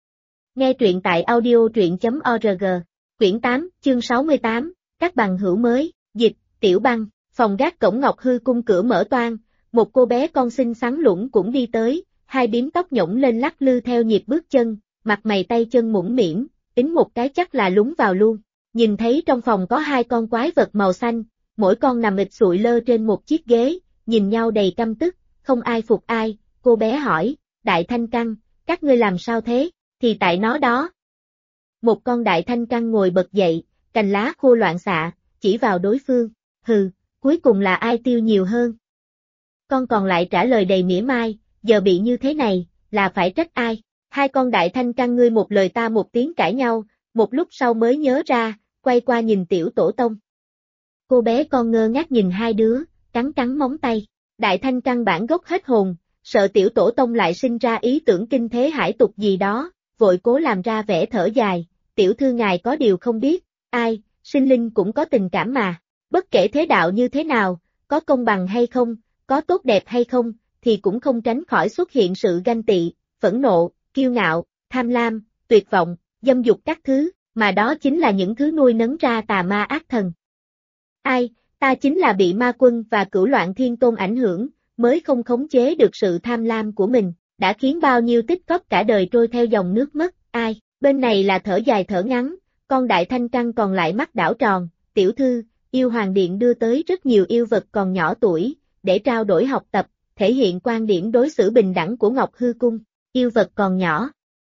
Nghe truyện tại audio.org, quyển 8, chương 68, các bằng hữu mới, dịch, Tiểu Băng, phòng gác cổng Ngọc Hư Cung cửa mở toang, một cô bé con xinh xắn lủng cũng đi tới, hai bím tóc nhổng lên lắc lư theo nhịp bước chân, mặt mày tay chân mũm mĩm, tính một cái chắc là lúng vào luôn. Nhìn thấy trong phòng có hai con quái vật màu xanh, mỗi con nằm ịt sụi lơ trên một chiếc ghế, nhìn nhau đầy căm tức, không ai phục ai, cô bé hỏi, Đại Thanh Căn, các ngươi làm sao thế? Thì tại nó đó. Một con Đại Thanh Căn ngồi bật dậy, cành lá khô loạn xạ, chỉ vào đối phương, hừ, cuối cùng là ai tiêu nhiều hơn? Con còn lại trả lời đầy mỉa mai, giờ bị như thế này, là phải trách ai? Hai con Đại Thanh Căn ngươi một lời ta một tiếng cãi nhau, một lúc sau mới nhớ ra, quay qua nhìn tiểu tổ tông. Cô bé con ngơ ngác nhìn hai đứa, cắn móng tay, Đại Thanh Căn bản gốc hết hồn, sợ tiểu tổ tông lại sinh ra ý tưởng kinh thế hải tục gì đó, vội cố làm ra vẻ thở dài, tiểu thư ngài có điều không biết, ai, sinh linh cũng có tình cảm mà, bất kể thế đạo như thế nào, có công bằng hay không, có tốt đẹp hay không, thì cũng không tránh khỏi xuất hiện sự ganh tị, phẫn nộ, kiêu ngạo, tham lam, tuyệt vọng, dâm dục các thứ, mà đó chính là những thứ nuôi nấng ra tà ma ác thần. Ai, ta chính là bị ma quân và Cửu Loạn Thiên Tôn ảnh hưởng, mới không khống chế được sự tham lam của mình, đã khiến bao nhiêu tích cóp cả đời trôi theo dòng nước mất, ai, bên này là thở dài thở ngắn, con Đại Thanh Căn còn lại mắt đảo tròn, tiểu thư, yêu hoàng điện đưa tới rất nhiều yêu vật còn nhỏ tuổi, để trao đổi học tập, thể hiện quan điểm đối xử bình đẳng của Ngọc Hư Cung, yêu vật còn nhỏ.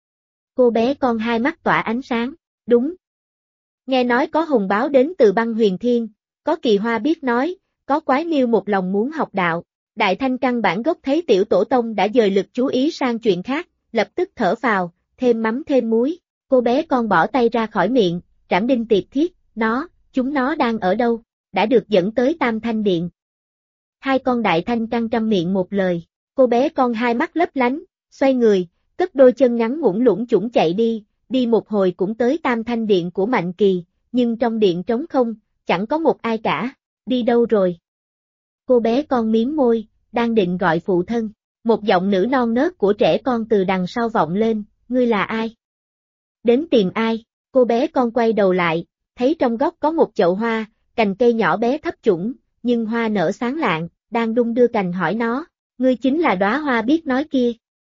Cô bé con hai mắt tỏa ánh sáng, đúng. Nghe nói có hùng báo đến từ băng huyền thiên, có kỳ hoa biết nói, có quái miêu một lòng muốn học đạo. Đại Thanh Căn bản gốc thấy tiểu tổ tông đã dời lực chú ý sang chuyện khác, lập tức thở phào, thêm mắm thêm muối. Cô bé con bỏ tay ra khỏi miệng, trảm đinh tiệp thiết, chúng nó đang ở đâu? Đã được dẫn tới Tam Thanh Điện. Hai con đại thanh căng trăm miệng một lời, cô bé con hai mắt lấp lánh, xoay người, cất đôi chân ngắn ngủn lủn chủng chạy đi một hồi cũng tới Tam Thanh Điện của Mạnh Kỳ, nhưng trong điện trống không, chẳng có một ai cả, đi đâu rồi? Cô bé con miếm môi, đang định gọi phụ thân, một giọng nữ non nớt của trẻ con từ đằng sau vọng lên, ngươi là ai? Đến tìm ai? Cô bé con quay đầu lại, thấy trong góc có một chậu hoa, cành cây nhỏ bé thấp trũng, nhưng hoa nở sáng lạng, đang đung đưa cành hỏi nó, ngươi chính là đóa hoa biết nói kia.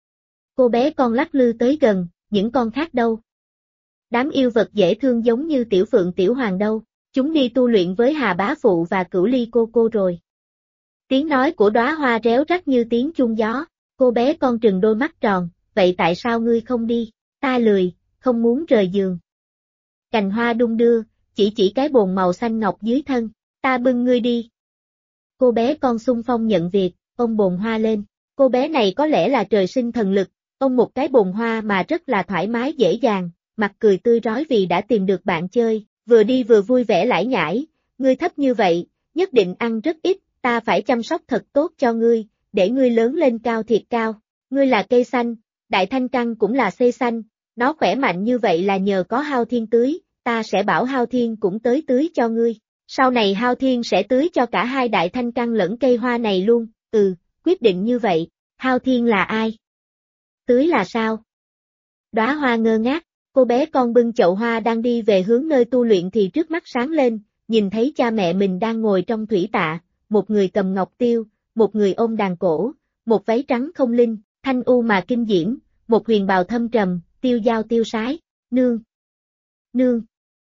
Cô bé con lắc lư tới gần, những con khác đâu? Đám yêu vật dễ thương giống như Tiểu Phượng Tiểu Hoàng đâu, chúng đi tu luyện với Hà Bá Phụ và Cửu Ly cô rồi. Tiếng nói của đóa hoa réo rắt như tiếng chuông gió, cô bé con trừng đôi mắt tròn, vậy tại sao ngươi không đi? Ta lười, không muốn rời giường. Cành hoa đung đưa, chỉ cái bồn màu xanh ngọc dưới thân, ta bưng ngươi đi. Cô bé con xung phong nhận việc, ôm bồn hoa lên, cô bé này có lẽ là trời sinh thần lực, ôm một cái bồn hoa mà rất là thoải mái dễ dàng, mặt cười tươi rói vì đã tìm được bạn chơi, vừa đi vừa vui vẻ lải nhải, ngươi thấp như vậy, nhất định ăn rất ít, ta phải chăm sóc thật tốt cho ngươi, để ngươi lớn lên cao thiệt cao, ngươi là cây xanh, đại thanh căn cũng là cây xanh, nó khỏe mạnh như vậy là nhờ có Hao Thiên tưới, ta sẽ bảo Hao Thiên cũng tới tưới cho ngươi, sau này Hao Thiên sẽ tưới cho cả hai đại thanh căn lẫn cây hoa này luôn, quyết định như vậy, Hao Thiên là ai? Tưới là sao? Đóa hoa ngơ ngác, cô bé con bưng chậu hoa đang đi về hướng nơi tu luyện thì trước mắt sáng lên, nhìn thấy cha mẹ mình đang ngồi trong thủy tạ, một người cầm ngọc tiêu, một người ôm đàn cổ, một váy trắng không linh, thanh u mà kinh diễm, một huyền bào thâm trầm, tiêu dao tiêu sái, nương. Nương.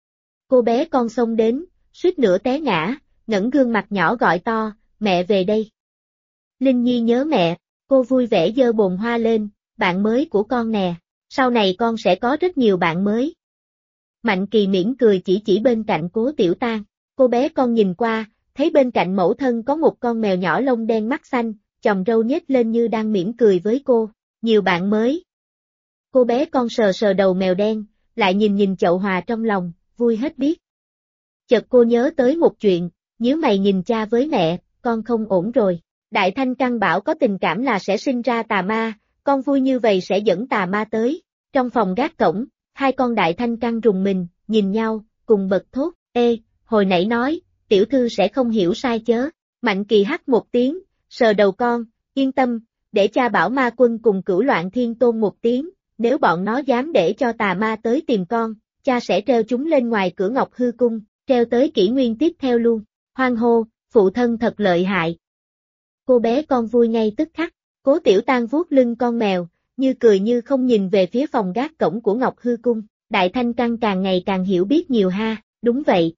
Cô bé con xông đến, suýt nữa té ngã, ngẩng gương mặt nhỏ gọi to, mẹ về đây. Linh Nhi nhớ mẹ, cô vui vẻ giơ bồn hoa lên, bạn mới của con nè, sau này con sẽ có rất nhiều bạn mới. Mạnh Kỳ mỉm cười chỉ bên cạnh Cố Tiểu Tang, cô bé con nhìn qua, thấy bên cạnh mẫu thân có một con mèo nhỏ lông đen mắt xanh, chòm râu nhếch lên như đang mỉm cười với cô, nhiều bạn mới. Cô bé con sờ đầu mèo đen, lại nhìn chậu hoa trong lòng, vui hết biết. Chợt cô nhớ tới một chuyện, nhíu mày nhìn cha với mẹ, con không ổn rồi. Đại Thanh căn bảo có tình cảm là sẽ sinh ra tà ma, con vui như vậy sẽ dẫn tà ma tới. Trong phòng gác cổng, hai con Đại Thanh căn rùng mình, nhìn nhau, cùng bật thốt, ê, hồi nãy nói, tiểu thư sẽ không hiểu sai chớ. Mạnh Kỳ hắt một tiếng, sờ đầu con, yên tâm, để cha bảo ma quân cùng Cửu Loạn Thiên Tôn một tiếng, nếu bọn nó dám để cho tà ma tới tìm con, cha sẽ treo chúng lên ngoài cửa Ngọc Hư Cung, treo tới kỷ nguyên tiếp theo luôn. Hoan hô, phụ thân thật lợi hại. Cô bé con vui ngay tức khắc, Cố Tiểu Tang vuốt lưng con mèo, như cười như không nhìn về phía phòng gác cổng của Ngọc Hư Cung, Đại Thanh căn càng ngày càng hiểu biết nhiều ha, đúng vậy.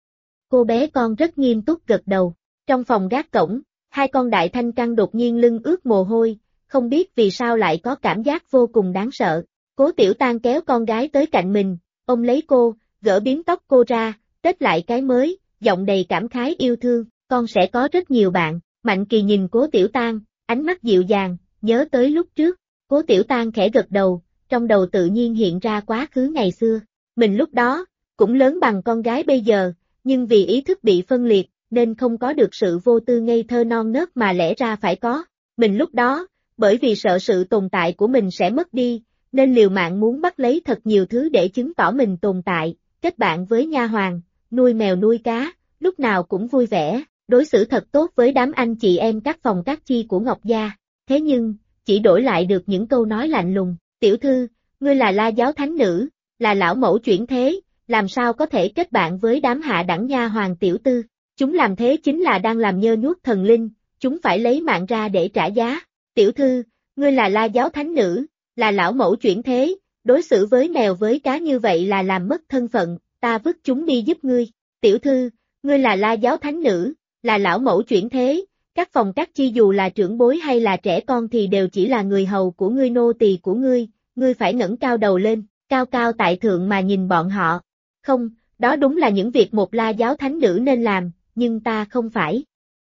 Cô bé con rất nghiêm túc gật đầu, trong phòng gác cổng, hai con Đại Thanh căn đột nhiên lưng ướt mồ hôi, không biết vì sao lại có cảm giác vô cùng đáng sợ. Cố Tiểu Tang kéo con gái tới cạnh mình, ôm lấy cô, gỡ biếm tóc cô ra, tết lại cái mới, giọng đầy cảm khái yêu thương, con sẽ có rất nhiều bạn. Mạnh Kỳ nhìn Cố Tiểu Tang, ánh mắt dịu dàng, nhớ tới lúc trước. Cố Tiểu Tang khẽ gật đầu, trong đầu tự nhiên hiện ra quá khứ ngày xưa. Mình lúc đó, cũng lớn bằng con gái bây giờ, nhưng vì ý thức bị phân liệt, nên không có được sự vô tư ngây thơ non nớt mà lẽ ra phải có. Mình lúc đó, bởi vì sợ sự tồn tại của mình sẽ mất đi, nên liều mạng muốn bắt lấy thật nhiều thứ để chứng tỏ mình tồn tại, kết bạn với nha hoàn, nuôi mèo nuôi cá, lúc nào cũng vui vẻ, đối xử thật tốt với đám anh chị em các phòng các chi của Ngọc Gia. Thế nhưng, chỉ đổi lại được những câu nói lạnh lùng, tiểu thư, ngươi là La Giáo Thánh Nữ, là lão mẫu chuyển thế, làm sao có thể kết bạn với đám hạ đẳng nha hoàng tiểu tư, chúng làm thế chính là đang làm nhơ nhuốc thần linh, chúng phải lấy mạng ra để trả giá. Tiểu thư, ngươi là La Giáo Thánh Nữ, là lão mẫu chuyển thế, đối xử với mèo với cá như vậy là làm mất thân phận, ta vứt chúng đi giúp ngươi. Tiểu thư, ngươi là La Giáo Thánh Nữ, là lão mẫu chuyển thế, các phòng các chi dù là trưởng bối hay là trẻ con thì đều chỉ là người hầu của ngươi, nô tỳ của ngươi phải ngẩng cao đầu lên, cao cao tại thượng mà nhìn bọn họ. Không, đó đúng là những việc một La Giáo Thánh Nữ nên làm, nhưng ta không phải.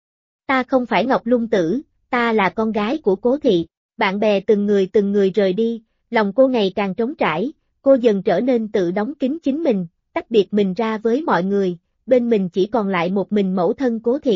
Ta không phải Ngọc Lung Tử, ta là con gái của Cố thị. Bạn bè từng người rời đi, lòng cô ngày càng trống trải, cô dần trở nên tự đóng kín chính mình, tách biệt mình ra với mọi người, bên mình chỉ còn lại một mình mẫu thân Cố thị.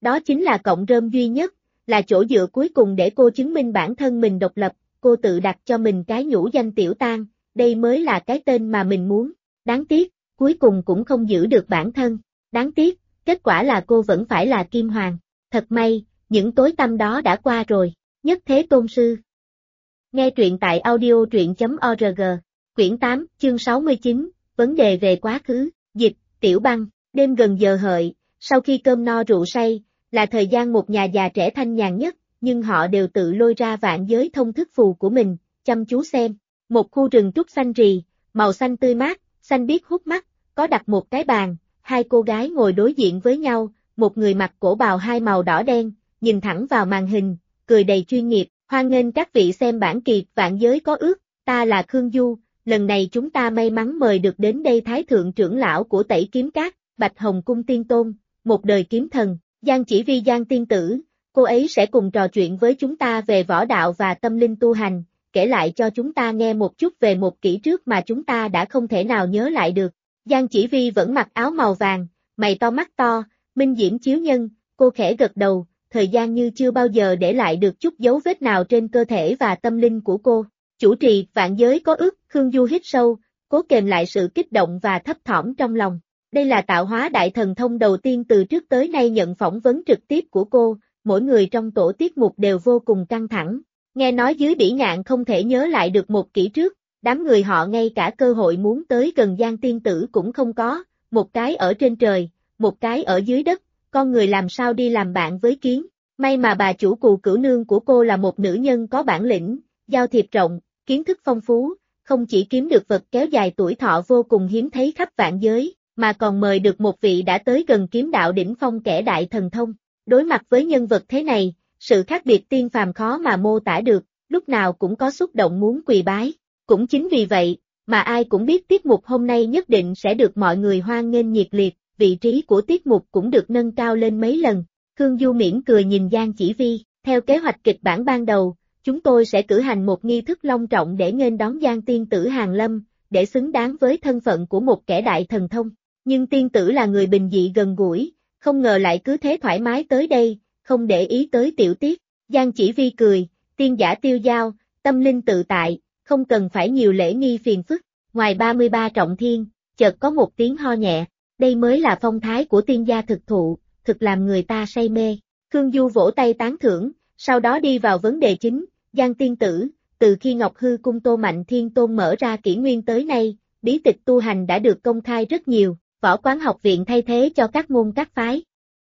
Đó chính là cọng rơm duy nhất, là chỗ dựa cuối cùng để cô chứng minh bản thân mình độc lập, cô tự đặt cho mình cái nhũ danh Tiểu Tang, đây mới là cái tên mà mình muốn. Đáng tiếc, cuối cùng cũng không giữ được bản thân. Đáng tiếc, kết quả là cô vẫn phải là Kim Hoàng. Thật may, những tối tăm đó đã qua rồi. Nhất Thế Tôn Sư. Nghe truyện tại audio truyện.org. Quyển 8, chương 69, vấn đề về quá khứ. Dịch, Tiểu Băng. Đêm gần giờ hợi, sau khi cơm no rượu say, là thời gian một nhà già trẻ thanh nhàn nhất, nhưng họ đều tự lôi ra vạn giới thông thức phù của mình, chăm chú xem. Một khu rừng trúc xanh rì, màu xanh tươi mát, xanh biếc hút mắt, có đặt một cái bàn, hai cô gái ngồi đối diện với nhau, một người mặc cổ bào hai màu đỏ đen, nhìn thẳng vào màn hình, cười đầy chuyên nghiệp, hoan nghênh các vị xem bản kiệt vạn giới có ước, ta là Khương Du, lần này chúng ta may mắn mời được đến đây Thái Thượng trưởng lão của Tẩy Kiếm Các, Bạch Hồng Cung Tiên Tôn, một đời kiếm thần, Giang Chỉ Vi Giang Tiên Tử, cô ấy sẽ cùng trò chuyện với chúng ta về võ đạo và tâm linh tu hành, kể lại cho chúng ta nghe một chút về một kỷ trước mà chúng ta đã không thể nào nhớ lại được. Giang Chỉ Vi vẫn mặc áo màu vàng, mày to mắt to, minh diễm chiếu nhân, cô khẽ gật đầu, thời gian như chưa bao giờ để lại được chút dấu vết nào trên cơ thể và tâm linh của cô. Chủ trì vạn giới có ước, Khương Du hít sâu, cố kềm lại sự kích động và thấp thỏm trong lòng. Đây là tạo hóa đại thần thông đầu tiên từ trước tới nay nhận phỏng vấn trực tiếp của cô, mỗi người trong tổ tiết mục đều vô cùng căng thẳng. Nghe nói dưới Bỉ Ngạn không thể nhớ lại được một kỷ trước, đám người họ ngay cả cơ hội muốn tới gần Giang Tiên Tử cũng không có, một cái ở trên trời, một cái ở dưới đất, con người làm sao đi làm bạn với kiến. May mà bà chủ Cù Cửu Nương của cô là một nữ nhân có bản lĩnh, giao thiệp rộng, kiến thức phong phú, không chỉ kiếm được vật kéo dài tuổi thọ vô cùng hiếm thấy khắp vạn giới, mà còn mời được một vị đã tới gần kiếm đạo đỉnh phong kẻ đại thần thông. Đối mặt với nhân vật thế này, sự khác biệt tiên phàm khó mà mô tả được, lúc nào cũng có xúc động muốn quỳ bái. Cũng chính vì vậy, mà ai cũng biết tiết mục hôm nay nhất định sẽ được mọi người hoan nghênh nhiệt liệt, vị trí của tiết mục cũng được nâng cao lên mấy lần. Khương Du mỉm cười nhìn Giang Chỉ Vi, theo kế hoạch kịch bản ban đầu, chúng tôi sẽ cử hành một nghi thức long trọng để nghênh đón Giang Tiên Tử hàng lâm, để xứng đáng với thân phận của một kẻ đại thần thông. Nhưng Tiên Tử là người bình dị gần gũi, không ngờ lại cứ thế thoải mái tới đây, không để ý tới tiểu tiết. Giang Chỉ Vi cười, tiên giả tiêu dao, tâm linh tự tại, không cần phải nhiều lễ nghi phiền phức. Ngoài 33 trọng thiên, chợt có một tiếng ho nhẹ, đây mới là phong thái của tiên gia thực thụ, thực làm người ta say mê. Khương Du vỗ tay tán thưởng, sau đó đi vào vấn đề chính. Giang Tiên Tử, từ khi Ngọc Hư Cung Tô Mạnh Thiên Tôn mở ra kỷ nguyên tới nay, bí tịch tu hành đã được công khai rất nhiều, Võ Quán Học Viện thay thế cho các môn các phái.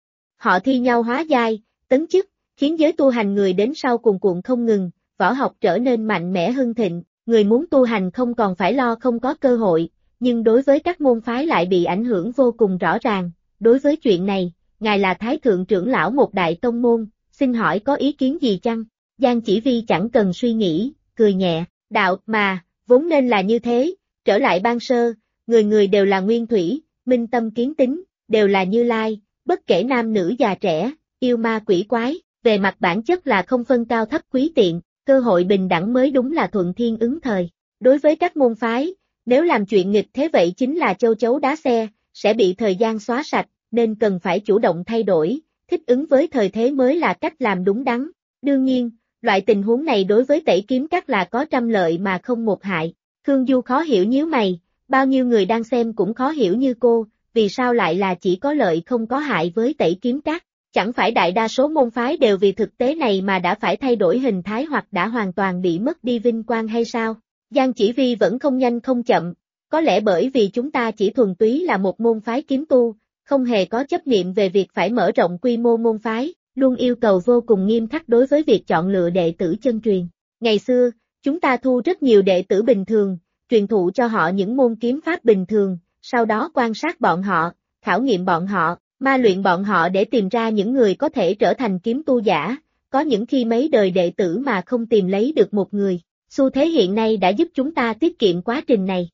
Họ thi nhau hóa giai, tấn chức, khiến giới tu hành người đến sau cuồn cuộn không ngừng, võ học trở nên mạnh mẽ hưng thịnh, người muốn tu hành không còn phải lo không có cơ hội, nhưng đối với các môn phái lại bị ảnh hưởng vô cùng rõ ràng. Đối với chuyện này, ngài là Thái Thượng trưởng lão một đại tông môn, xin hỏi có ý kiến gì chăng? Giang Chỉ Vi chẳng cần suy nghĩ, cười nhẹ, đạo mà, vốn nên là như thế, trở lại ban sơ, người người đều là nguyên thủy, minh tâm kiến tính, đều là Như Lai, bất kể nam nữ già trẻ, yêu ma quỷ quái, về mặt bản chất là không phân cao thấp quý tiện, cơ hội bình đẳng mới đúng là thuận thiên ứng thời. Đối với các môn phái, nếu làm chuyện nghịch thế vậy chính là châu chấu đá xe, sẽ bị thời gian xóa sạch, nên cần phải chủ động thay đổi, thích ứng với thời thế mới là cách làm đúng đắn. Đương nhiên, loại tình huống này đối với Tẩy Kiếm Các là có trăm lợi mà không một hại. Khương Du khó hiểu nhíu mày, bao nhiêu người đang xem cũng khó hiểu như cô, vì sao lại là chỉ có lợi không có hại với Tẩy Kiếm Các? Chẳng phải đại đa số môn phái đều vì thực tế này mà đã phải thay đổi hình thái hoặc đã hoàn toàn bị mất đi vinh quang hay sao? Giang Chỉ Vi vẫn không nhanh không chậm, có lẽ bởi vì chúng ta chỉ thuần túy là một môn phái kiếm tu, không hề có chấp niệm về việc phải mở rộng quy mô môn phái, luôn yêu cầu vô cùng nghiêm khắc đối với việc chọn lựa đệ tử chân truyền. Ngày xưa, chúng ta thu rất nhiều đệ tử bình thường, truyền thụ cho họ những môn kiếm pháp bình thường, sau đó quan sát bọn họ, khảo nghiệm bọn họ, ma luyện bọn họ để tìm ra những người có thể trở thành kiếm tu giả, có những khi mấy đời đệ tử mà không tìm lấy được một người. Xu thế hiện nay đã giúp chúng ta tiết kiệm quá trình này.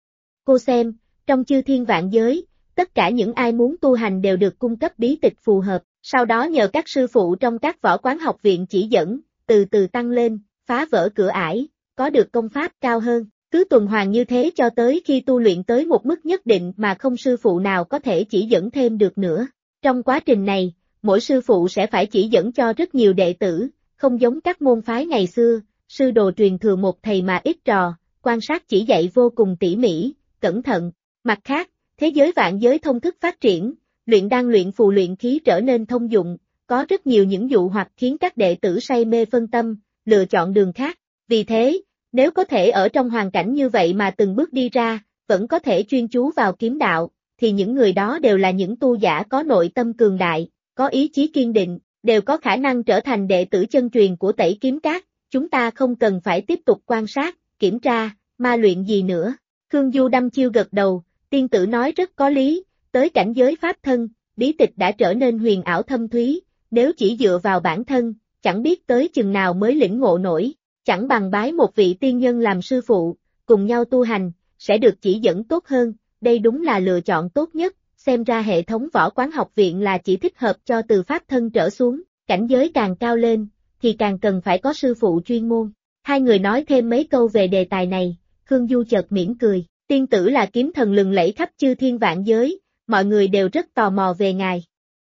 Cô xem, trong chư thiên vạn giới, tất cả những ai muốn tu hành đều được cung cấp bí tịch phù hợp, sau đó nhờ các sư phụ trong các võ quán học viện chỉ dẫn, từ từ tăng lên, phá vỡ cửa ải, có được công pháp cao hơn, cứ tuần hoàn như thế cho tới khi tu luyện tới một mức nhất định mà không sư phụ nào có thể chỉ dẫn thêm được nữa. Trong quá trình này, mỗi sư phụ sẽ phải chỉ dẫn cho rất nhiều đệ tử, không giống các môn phái ngày xưa, sư đồ truyền thừa một thầy mà ít trò, quan sát chỉ dạy vô cùng tỉ mỉ, cẩn thận. Mặt khác, thế giới vạn giới thông thức phát triển, luyện đan luyện phù luyện khí trở nên thông dụng, có rất nhiều những dụ hoặc khiến các đệ tử say mê phân tâm, lựa chọn đường khác. Vì thế, nếu có thể ở trong hoàn cảnh như vậy mà từng bước đi ra, vẫn có thể chuyên chú vào kiếm đạo, thì những người đó đều là những tu giả có nội tâm cường đại, có ý chí kiên định, đều có khả năng trở thành đệ tử chân truyền của Tẩy Kiếm Các. Chúng ta không cần phải tiếp tục quan sát, kiểm tra, ma luyện gì nữa. Khương Du đăm chiêu gật đầu, tiên tử nói rất có lý, tới cảnh giới pháp thân, bí tịch đã trở nên huyền ảo thâm thúy, nếu chỉ dựa vào bản thân, chẳng biết tới chừng nào mới lĩnh ngộ nổi, chẳng bằng bái một vị tiên nhân làm sư phụ, cùng nhau tu hành, sẽ được chỉ dẫn tốt hơn, đây đúng là lựa chọn tốt nhất, xem ra hệ thống võ quán học viện là chỉ thích hợp cho từ pháp thân trở xuống, cảnh giới càng cao lên, thì càng cần phải có sư phụ chuyên môn. Hai người nói thêm mấy câu về đề tài này, Khương Du chợt mỉm cười, tiên tử là kiếm thần lừng lẫy khắp chư thiên vạn giới, mọi người đều rất tò mò về ngài.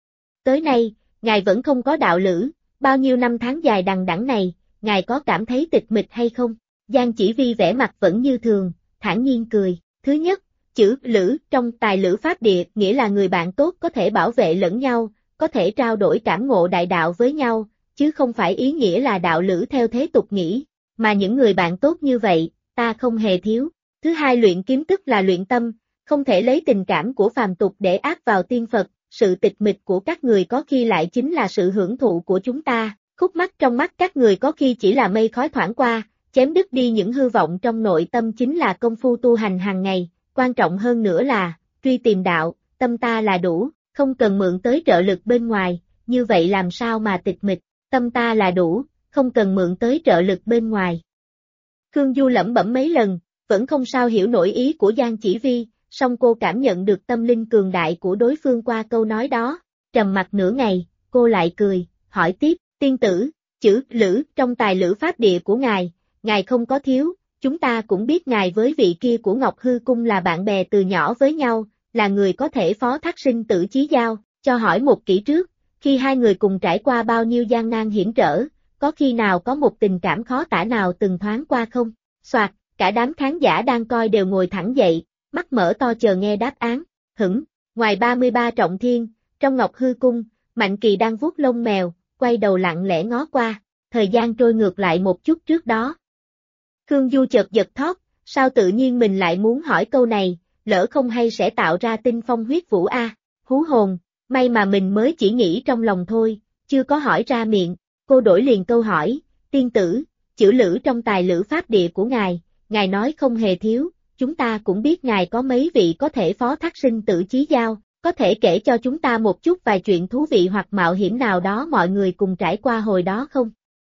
Tới nay, ngài vẫn không có đạo lữ, bao nhiêu năm tháng dài đằng đẵng này, ngài có cảm thấy tịch mịch hay không? Giang Chỉ Vi vẻ mặt vẫn như thường, thản nhiên cười. Thứ nhất, chữ lữ trong tài lữ pháp địa nghĩa là người bạn tốt có thể bảo vệ lẫn nhau, có thể trao đổi cảm ngộ đại đạo với nhau, chứ không phải ý nghĩa là đạo lữ theo thế tục nghĩ, mà những người bạn tốt như vậy, ta không hề thiếu. Thứ hai, luyện kiếm tức là luyện tâm, không thể lấy tình cảm của phàm tục để áp vào tiên Phật, sự tịch mịch của các người có khi lại chính là sự hưởng thụ của chúng ta, khúc mắc trong mắt các người có khi chỉ là mây khói thoảng qua, chém đứt đi những hư vọng trong nội tâm chính là công phu tu hành hàng ngày, quan trọng hơn nữa là, truy tìm đạo, tâm ta là đủ, không cần mượn tới trợ lực bên ngoài, như vậy làm sao mà tịch mịch, tâm ta là đủ, không cần mượn tới trợ lực bên ngoài. Khương Du lẩm bẩm mấy lần, vẫn không sao hiểu nổi ý của Giang Chỉ Vi, song cô cảm nhận được tâm linh cường đại của đối phương qua câu nói đó, trầm mặc nửa ngày, cô lại cười, hỏi tiếp, tiên tử, chữ lữ trong tài lữ pháp địa của ngài không có thiếu, chúng ta cũng biết ngài với vị kia của Ngọc Hư Cung là bạn bè từ nhỏ với nhau, là người có thể phó thác sinh tử chí giao, cho hỏi một kỹ trước, khi hai người cùng trải qua bao nhiêu gian nan hiểm trở, có khi nào có một tình cảm khó tả nào từng thoáng qua không? Soạt, cả đám khán giả đang coi đều ngồi thẳng dậy, mắt mở to chờ nghe đáp án, ngoài 33 trọng thiên, trong Ngọc Hư Cung, Mạnh Kỳ đang vuốt lông mèo, quay đầu lặng lẽ ngó qua, thời gian trôi ngược lại một chút trước đó. Khương Du chợt giật thót, sao tự nhiên mình lại muốn hỏi câu này, lỡ không hay sẽ tạo ra tinh phong huyết vũ a, hú hồn, may mà mình mới chỉ nghĩ trong lòng thôi, chưa có hỏi ra miệng, cô đổi liền câu hỏi, tiên tử, chữ lữ trong tài lữ pháp địa của ngài nói không hề thiếu, chúng ta cũng biết ngài có mấy vị có thể phó thác sinh tử chí giao, có thể kể cho chúng ta một chút vài chuyện thú vị hoặc mạo hiểm nào đó mọi người cùng trải qua hồi đó không?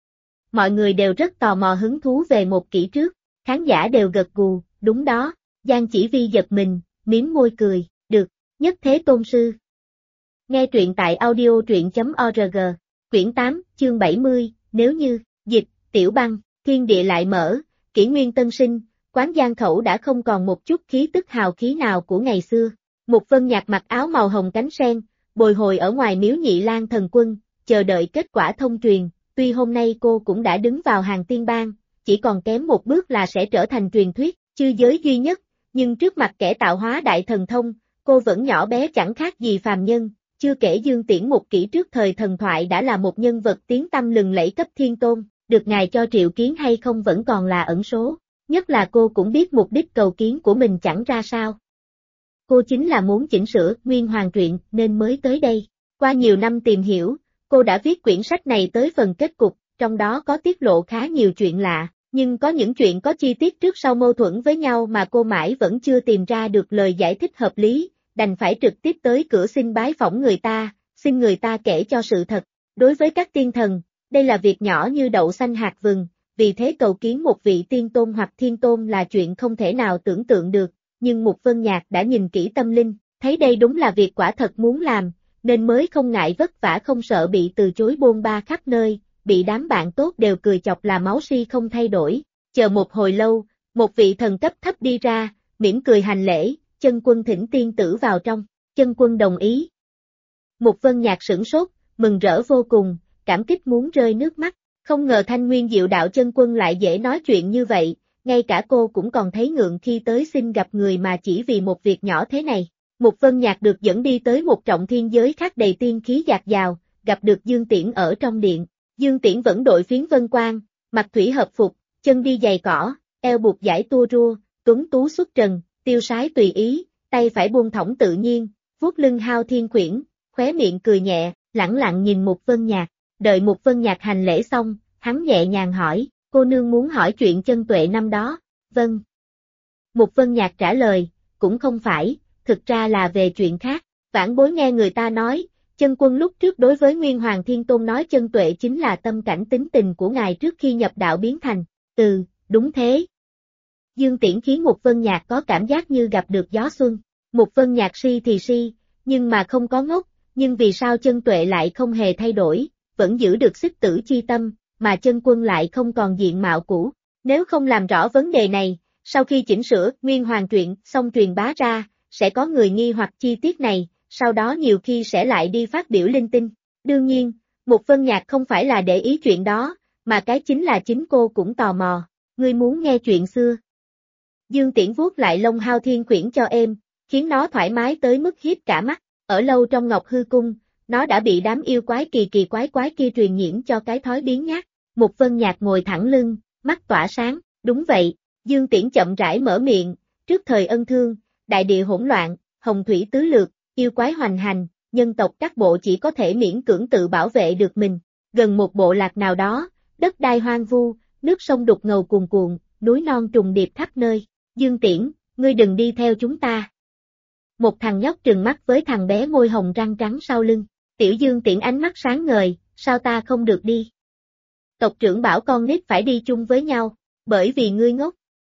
Mọi người đều rất tò mò hứng thú về một kỹ trước, khán giả đều gật gù, đúng đó, Giang Chỉ Vi giật mình, mím môi cười, được, nhất thế tôn sư. Nghe truyện tại audio truyện.org, quyển 8, chương 70, nếu như, dịch, Tiểu Băng, thiên địa lại mở, kỷ nguyên tân sinh, quán Giang Khẩu đã không còn một chút khí tức hào khí nào của ngày xưa. Mục Vân Nhạc mặc áo màu hồng cánh sen, bồi hồi ở ngoài miếu Nhị Lang Thần Quân, chờ đợi kết quả thông truyền, tuy hôm nay cô cũng đã đứng vào hàng tiên bang, chỉ còn kém một bước là sẽ trở thành truyền thuyết, chư giới duy nhất, nhưng trước mặt kẻ tạo hóa đại thần thông, cô vẫn nhỏ bé chẳng khác gì phàm nhân, chưa kể Dương Tiễn một kỷ trước thời thần thoại đã là một nhân vật tiếng tăm lừng lẫy cấp thiên tôn, được ngài cho triệu kiến hay không vẫn còn là ẩn số, nhất là cô cũng biết mục đích cầu kiến của mình chẳng ra sao. Cô chính là muốn chỉnh sửa Nguyên Hoàng truyện nên mới tới đây. Qua nhiều năm tìm hiểu, cô đã viết quyển sách này tới phần kết cục, trong đó có tiết lộ khá nhiều chuyện lạ, nhưng có những chuyện có chi tiết trước sau mâu thuẫn với nhau mà cô mãi vẫn chưa tìm ra được lời giải thích hợp lý, đành phải trực tiếp tới cửa xin bái phỏng người ta, xin người ta kể cho sự thật. Đối với các tiên thần, đây là việc nhỏ như đậu xanh hạt vừng, vì thế cầu kiến một vị tiên tôn hoặc thiên tôn là chuyện không thể nào tưởng tượng được. Nhưng Mục Vân Nhạc đã nhìn kỹ tâm linh, thấy đây đúng là việc quả thật muốn làm, nên mới không ngại vất vả không sợ bị từ chối bôn ba khắp nơi, bị đám bạn tốt đều cười chọc là máu si không thay đổi. Chờ một hồi lâu, một vị thần cấp thấp đi ra, mỉm cười hành lễ, Chân Quân thỉnh tiên tử vào trong, Chân Quân đồng ý. Mục Vân Nhạc sửng sốt, mừng rỡ vô cùng, cảm kích muốn rơi nước mắt. Không ngờ Thanh Nguyên Diệu Đạo chân quân lại dễ nói chuyện như vậy, ngay cả cô cũng còn thấy ngượng khi tới xin gặp người mà chỉ vì một việc nhỏ thế này. Mục Vân Nhạc được dẫn đi tới một trọng thiên giới khác đầy tiên khí dạt dào, gặp được Dương Tiễn ở trong điện. Dương Tiễn vẫn đội phiến vân quang, mặc thủy hợp phục, chân đi giày cỏ, eo buộc dải tua rua, tuấn tú xuất trần, tiêu sái tùy ý, tay phải buông thõng tự nhiên, vuốt lưng hao thiên khuyển, khóe miệng cười nhẹ, lẳng lặng nhìn Mục Vân Nhạc. Đợi Mục Vân Nhạc hành lễ xong, hắn nhẹ nhàng hỏi, cô nương muốn hỏi chuyện Chân Tuệ năm đó. Vâng. Mục Vân Nhạc trả lời, cũng không phải, thực ra là về chuyện khác. Vãn bối nghe người ta nói, chân quân lúc trước đối với Nguyên Hoàng Thiên Tôn nói Chân Tuệ chính là tâm cảnh tính tình của ngài trước khi nhập đạo biến thành. Đúng thế. Dương Tiễn khiến Mục Vân Nhạc có cảm giác như gặp được gió xuân. Mục Vân Nhạc si thì si, nhưng mà không có ngốc, nhưng vì sao Chân Tuệ lại không hề thay đổi, vẫn giữ được xích tử chi tâm, mà chân quân lại không còn diện mạo cũ. Nếu không làm rõ vấn đề này, sau khi chỉnh sửa Nguyên Hoàng truyện xong truyền bá ra, sẽ có người nghi hoặc chi tiết này, sau đó nhiều khi sẽ lại đi phát biểu linh tinh. Đương nhiên, Mục Vân Nhạc không phải là để ý chuyện đó, mà cái chính là chính cô cũng tò mò. Ngươi muốn nghe chuyện xưa? Dương Tiễn vuốt lại lông hao thiên khuyển cho êm, khiến nó thoải mái tới mức hiếp cả mắt. Ở lâu trong Ngọc Hư Cung, nó đã bị đám yêu quái kỳ quái kia truyền nhiễm cho cái thói biến nhát. Mục Vân Nhạc ngồi thẳng lưng, mắt tỏa sáng, đúng vậy. Dương Tiễn chậm rãi mở miệng, trước thời ân thương, đại địa hỗn loạn, hồng thủy tứ lược, yêu quái hoành hành, nhân tộc các bộ chỉ có thể miễn cưỡng tự bảo vệ được mình. Gần một bộ lạc nào đó, đất đai hoang vu, nước sông đục ngầu cuồn cuộn, núi non trùng điệp khắp nơi. Dương Tiễn, ngươi đừng đi theo chúng ta. Một thằng nhóc trừng mắt với thằng bé môi hồng răng trắng sau lưng. Tiểu Dương Tiễn ánh mắt sáng ngời, sao ta không được đi? Tộc trưởng bảo con nít phải đi chung với nhau, bởi vì ngươi ngốc.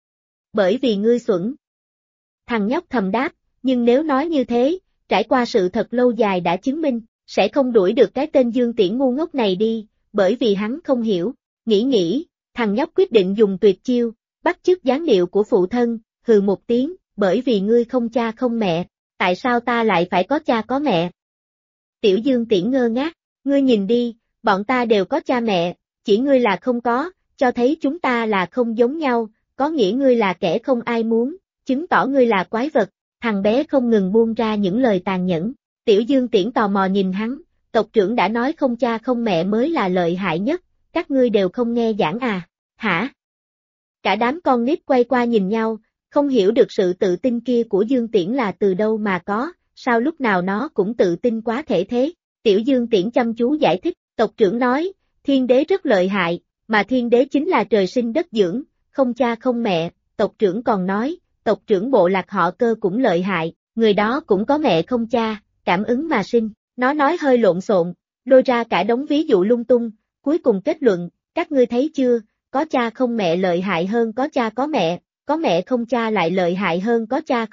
Bởi vì ngươi xuẩn. Thằng nhóc thầm đáp, nhưng nếu nói như thế, trải qua sự thật lâu dài đã chứng minh, sẽ không đuổi được cái tên Dương Tiễn ngu ngốc này đi, bởi vì hắn không hiểu. Nghĩ, thằng nhóc quyết định dùng tuyệt chiêu, bắt chước dáng điệu của phụ thân, hừ một tiếng, bởi vì ngươi không cha không mẹ, tại sao ta lại phải có cha có mẹ? Tiểu Dương Tiễn ngơ ngác, ngươi nhìn đi, bọn ta đều có cha mẹ, chỉ ngươi là không có, cho thấy chúng ta là không giống nhau, có nghĩa ngươi là kẻ không ai muốn, chứng tỏ ngươi là quái vật. Thằng bé không ngừng buông ra những lời tàn nhẫn. Tiểu Dương Tiễn tò mò nhìn hắn, tộc trưởng đã nói không cha không mẹ mới là lợi hại nhất, các ngươi đều không nghe giảng à? Hả? Cả đám con nít quay qua nhìn nhau, không hiểu được sự tự tin kia của Dương Tiễn là từ đâu mà có, sao lúc nào nó cũng tự tin quá thể thế. Tiểu Dương Tiễn chăm chú giải thích, tộc trưởng nói, thiên đế rất lợi hại, mà thiên đế chính là trời sinh đất dưỡng, không cha không mẹ. Tộc trưởng còn nói, tộc trưởng bộ lạc họ Cơ cũng lợi hại, người đó cũng có mẹ không cha, cảm ứng mà sinh. Nó nói hơi lộn xộn, lôi ra cả đống ví dụ lung tung, cuối cùng kết luận, các ngươi thấy chưa, có cha không mẹ lợi hại hơn có cha có mẹ không cha lại lợi hại hơn có cha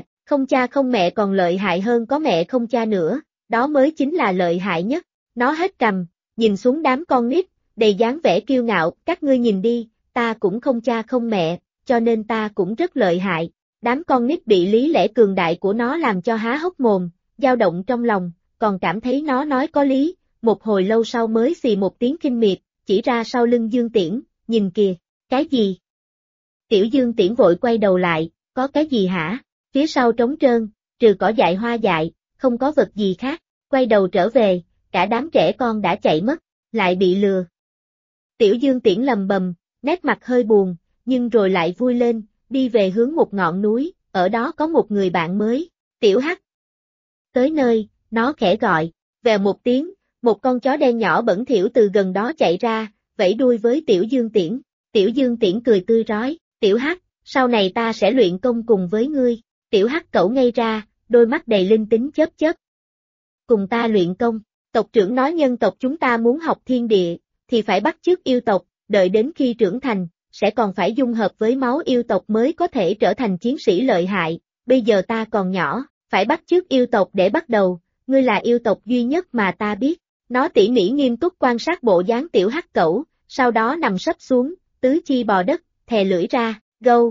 không mẹ còn lợi hại hơn có mẹ không cha nữa, đó mới chính là lợi hại nhất. Nó hết cằm, nhìn xuống đám con nít, đầy dáng vẻ kiêu ngạo, các ngươi nhìn đi, ta cũng không cha không mẹ, cho nên ta cũng rất lợi hại. Đám con nít bị lý lẽ cường đại của nó làm cho há hốc mồm, dao động trong lòng, còn cảm thấy nó nói có lý, một hồi lâu sau mới xì một tiếng khinh miệt, chỉ ra sau lưng Dương Tiễn, nhìn kìa, cái gì? Tiểu Dương Tiễn vội quay đầu lại, có cái gì hả? Phía sau trống trơn, trừ cỏ dại hoa dại, không có vật gì khác, quay đầu trở về, cả đám trẻ con đã chạy mất, lại bị lừa. Tiểu Dương Tiễn lầm bầm, nét mặt hơi buồn, nhưng rồi lại vui lên, đi về hướng một ngọn núi, ở đó có một người bạn mới, Tiểu Hắc. Tới nơi, nó khẽ gọi, vèo một tiếng, một con chó đen nhỏ bẩn thỉu từ gần đó chạy ra, vẫy đuôi với Tiểu Dương Tiễn. Tiểu Dương Tiễn cười tươi rói, Tiểu Hắc, sau này ta sẽ luyện công cùng với ngươi. Tiểu Hắc cẩu ngây ra, đôi mắt đầy linh tính chớp chớp. Cùng ta luyện công, tộc trưởng nói nhân tộc chúng ta muốn học thiên địa, thì phải bắt chước yêu tộc, đợi đến khi trưởng thành, sẽ còn phải dung hợp với máu yêu tộc mới có thể trở thành chiến sĩ lợi hại, bây giờ ta còn nhỏ, phải bắt chước yêu tộc để bắt đầu, ngươi là yêu tộc duy nhất mà ta biết. Nó tỉ mỉ nghiêm túc quan sát bộ dáng Tiểu Hắc cẩu, sau đó nằm sấp xuống, tứ chi bò đất, thè lưỡi ra, gâu,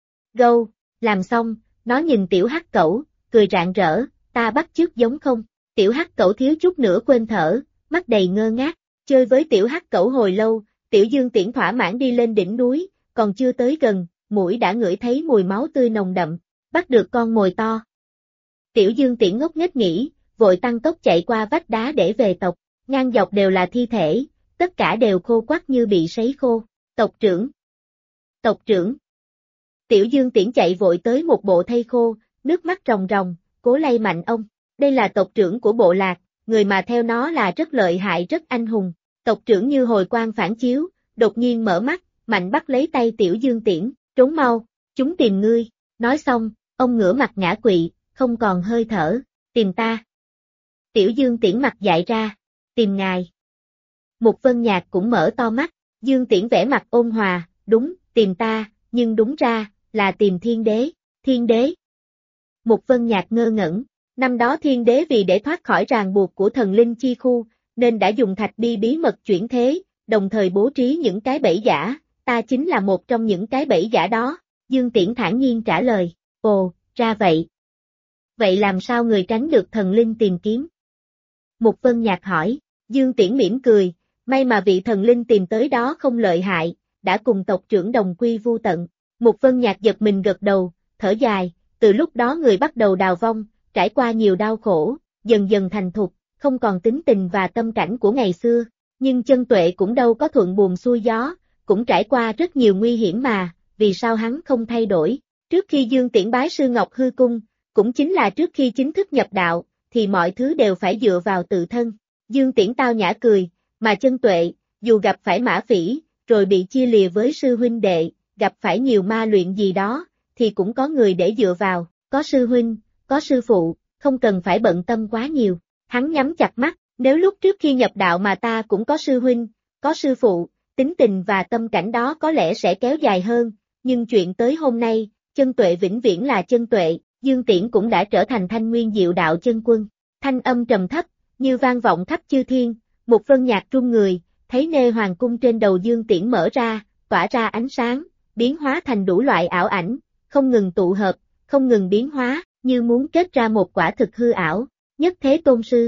gâu, làm xong, nó nhìn Tiểu Hắc cẩu, cười rạng rỡ, ta bắt chước giống không? Tiểu Hắc Cẩu thiếu chút nữa quên thở, mắt đầy ngơ ngác, chơi với Tiểu Hắc Cẩu hồi lâu, Tiểu Dương Tiễn thỏa mãn đi lên đỉnh núi, còn chưa tới gần, mũi đã ngửi thấy mùi máu tươi nồng đậm, bắt được con mồi to. Tiểu Dương Tiễn ngốc nghếch nghĩ, vội tăng tốc chạy qua vách đá để về tộc, ngang dọc đều là thi thể, tất cả đều khô quắt như bị sấy khô. Tộc trưởng! Tộc trưởng! Tiểu Dương Tiễn chạy vội tới một bộ thây khô, nước mắt ròng ròng, cố lay mạnh ông. Đây là tộc trưởng của bộ lạc, người mà theo nó là rất lợi hại rất anh hùng. Tộc trưởng như hồi quang phản chiếu, đột nhiên mở mắt, mạnh bắt lấy tay Tiểu Dương Tiễn, trốn mau, chúng tìm ngươi. Nói xong, ông ngửa mặt ngã quỵ, không còn hơi thở, tìm ta. Tiểu Dương Tiễn mặt dại ra, tìm ngài. Mục Vân Nhạc cũng mở to mắt, Dương Tiễn vẻ mặt ôn hòa, đúng, tìm ta, nhưng đúng ra, là tìm thiên đế. Thiên đế. Mục Vân Nhạc ngơ ngẩn, năm đó thiên đế vì để thoát khỏi ràng buộc của thần linh chi khu, nên đã dùng thạch bi bí mật chuyển thế, đồng thời bố trí những cái bẫy giả, ta chính là một trong những cái bẫy giả đó. Dương Tiễn thản nhiên trả lời, ồ, ra vậy. Vậy làm sao người tránh được thần linh tìm kiếm? Mục Vân Nhạc hỏi, Dương Tiễn mỉm cười, may mà vị thần linh tìm tới đó không lợi hại, đã cùng tộc trưởng đồng quy vu tận. Mục Vân Nhạc giật mình gật đầu, thở dài, từ lúc đó người bắt đầu đào vong, trải qua nhiều đau khổ, dần dần thành thục, không còn tính tình và tâm cảnh của ngày xưa, nhưng chân tuệ cũng đâu có thuận buồm xuôi gió, cũng trải qua rất nhiều nguy hiểm mà, vì sao hắn không thay đổi? Trước khi Dương Tiễn bái sư Ngọc Hư Cung, cũng chính là trước khi chính thức nhập đạo, thì mọi thứ đều phải dựa vào tự thân. Dương Tiễn tao nhã cười, mà chân tuệ, dù gặp phải mã phỉ, rồi bị chia lìa với sư huynh đệ, gặp phải nhiều ma luyện gì đó, thì cũng có người để dựa vào, có sư huynh, có sư phụ, không cần phải bận tâm quá nhiều. Hắn nhắm chặt mắt, nếu lúc trước khi nhập đạo mà ta cũng có sư huynh, có sư phụ, tính tình và tâm cảnh đó có lẽ sẽ kéo dài hơn, nhưng chuyện tới hôm nay, chân tuệ vĩnh viễn là chân tuệ, Dương Tiễn cũng đã trở thành Thanh Nguyên Diệu Đạo chân quân. Thanh âm trầm thấp, như vang vọng khắp chư thiên, Mục Vân Nhạc run người, thấy nê hoàng cung trên đầu Dương Tiễn mở ra, tỏa ra ánh sáng, biến hóa thành đủ loại ảo ảnh, không ngừng tụ hợp, không ngừng biến hóa, như muốn kết ra một quả thực hư ảo. Nhất Thế Tôn Sư.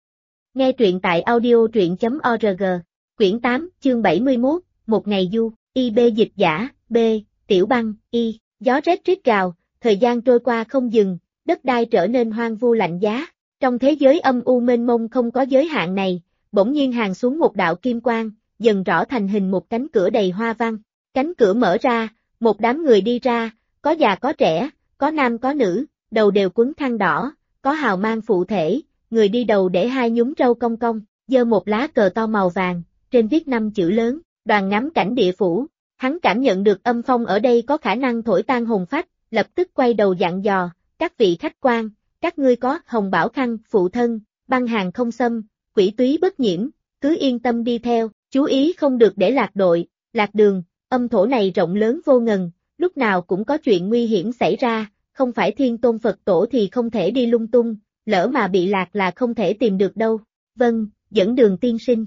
Nghe truyện tại audio.org, quyển 8, chương 71, một ngày du, IB dịch giả, B, Tiểu Băng, Y, gió rét rít gào, thời gian trôi qua không dừng, đất đai trở nên hoang vu lạnh giá. Trong thế giới âm u mênh mông không có giới hạn này, bỗng nhiên hàng xuống một đạo kim quang, dần rõ thành hình một cánh cửa đầy hoa văn. Cánh cửa mở ra, một đám người đi ra, có già có trẻ, có nam có nữ, đầu đều quấn khăn đỏ, có hào mang phụ thể, người đi đầu để hai nhúm râu cong cong, giơ một lá cờ to màu vàng, trên viết 5 chữ lớn, đoàn ngắm cảnh địa phủ. Hắn cảm nhận được âm phong ở đây có khả năng thổi tan hồn phách, lập tức quay đầu dặn dò, các vị khách quan, các ngươi có hồng bảo khăn, phụ thân, băng hàng không xâm, quỷ túy bất nhiễm, cứ yên tâm đi theo, chú ý không được để lạc đội, lạc đường, âm thổ này rộng lớn vô ngần, lúc nào cũng có chuyện nguy hiểm xảy ra, không phải Thiên Tôn Phật Tổ thì không thể đi lung tung, lỡ mà bị lạc là không thể tìm được đâu. Vâng, dẫn đường tiên sinh.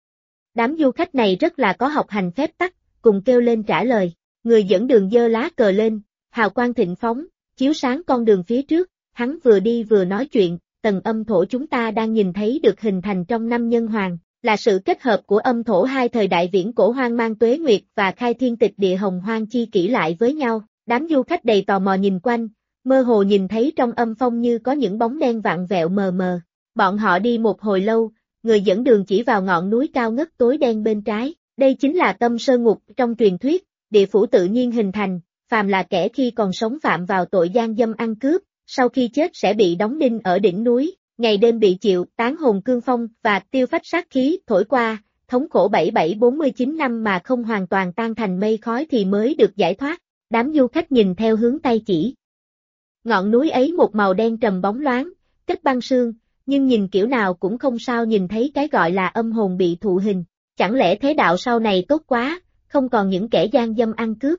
Đám du khách này rất là có học hành phép tắc, cùng kêu lên trả lời, người dẫn đường giơ lá cờ lên, hào quang thịnh phóng, chiếu sáng con đường phía trước, hắn vừa đi vừa nói chuyện, tầng âm thổ chúng ta đang nhìn thấy được hình thành trong năm nhân hoàng, là sự kết hợp của âm thổ hai thời đại viễn cổ hoang mang tuế nguyệt và khai thiên tịch địa hồng hoang chi kỷ lại với nhau. Đám du khách đầy tò mò nhìn quanh, mơ hồ nhìn thấy trong âm phong như có những bóng đen vặn vẹo mờ mờ. Bọn họ đi một hồi lâu, người dẫn đường chỉ vào ngọn núi cao ngất tối đen bên trái. Đây chính là Tâm Sơn Ngục trong truyền thuyết, địa phủ tự nhiên hình thành, phàm là kẻ khi còn sống phạm vào tội gian dâm ăn cướp, sau khi chết sẽ bị đóng đinh ở đỉnh núi, ngày đêm bị chịu tán hồn cương phong và tiêu phách sát khí thổi qua, thống khổ 7749 năm mà không hoàn toàn tan thành mây khói thì mới được giải thoát. Đám du khách nhìn theo hướng tay chỉ. Ngọn núi ấy một màu đen trầm bóng loáng, kết băng sương, nhưng nhìn kiểu nào cũng không sao nhìn thấy cái gọi là âm hồn bị thụ hình. Chẳng lẽ thế đạo sau này tốt quá, không còn những kẻ gian dâm ăn cướp.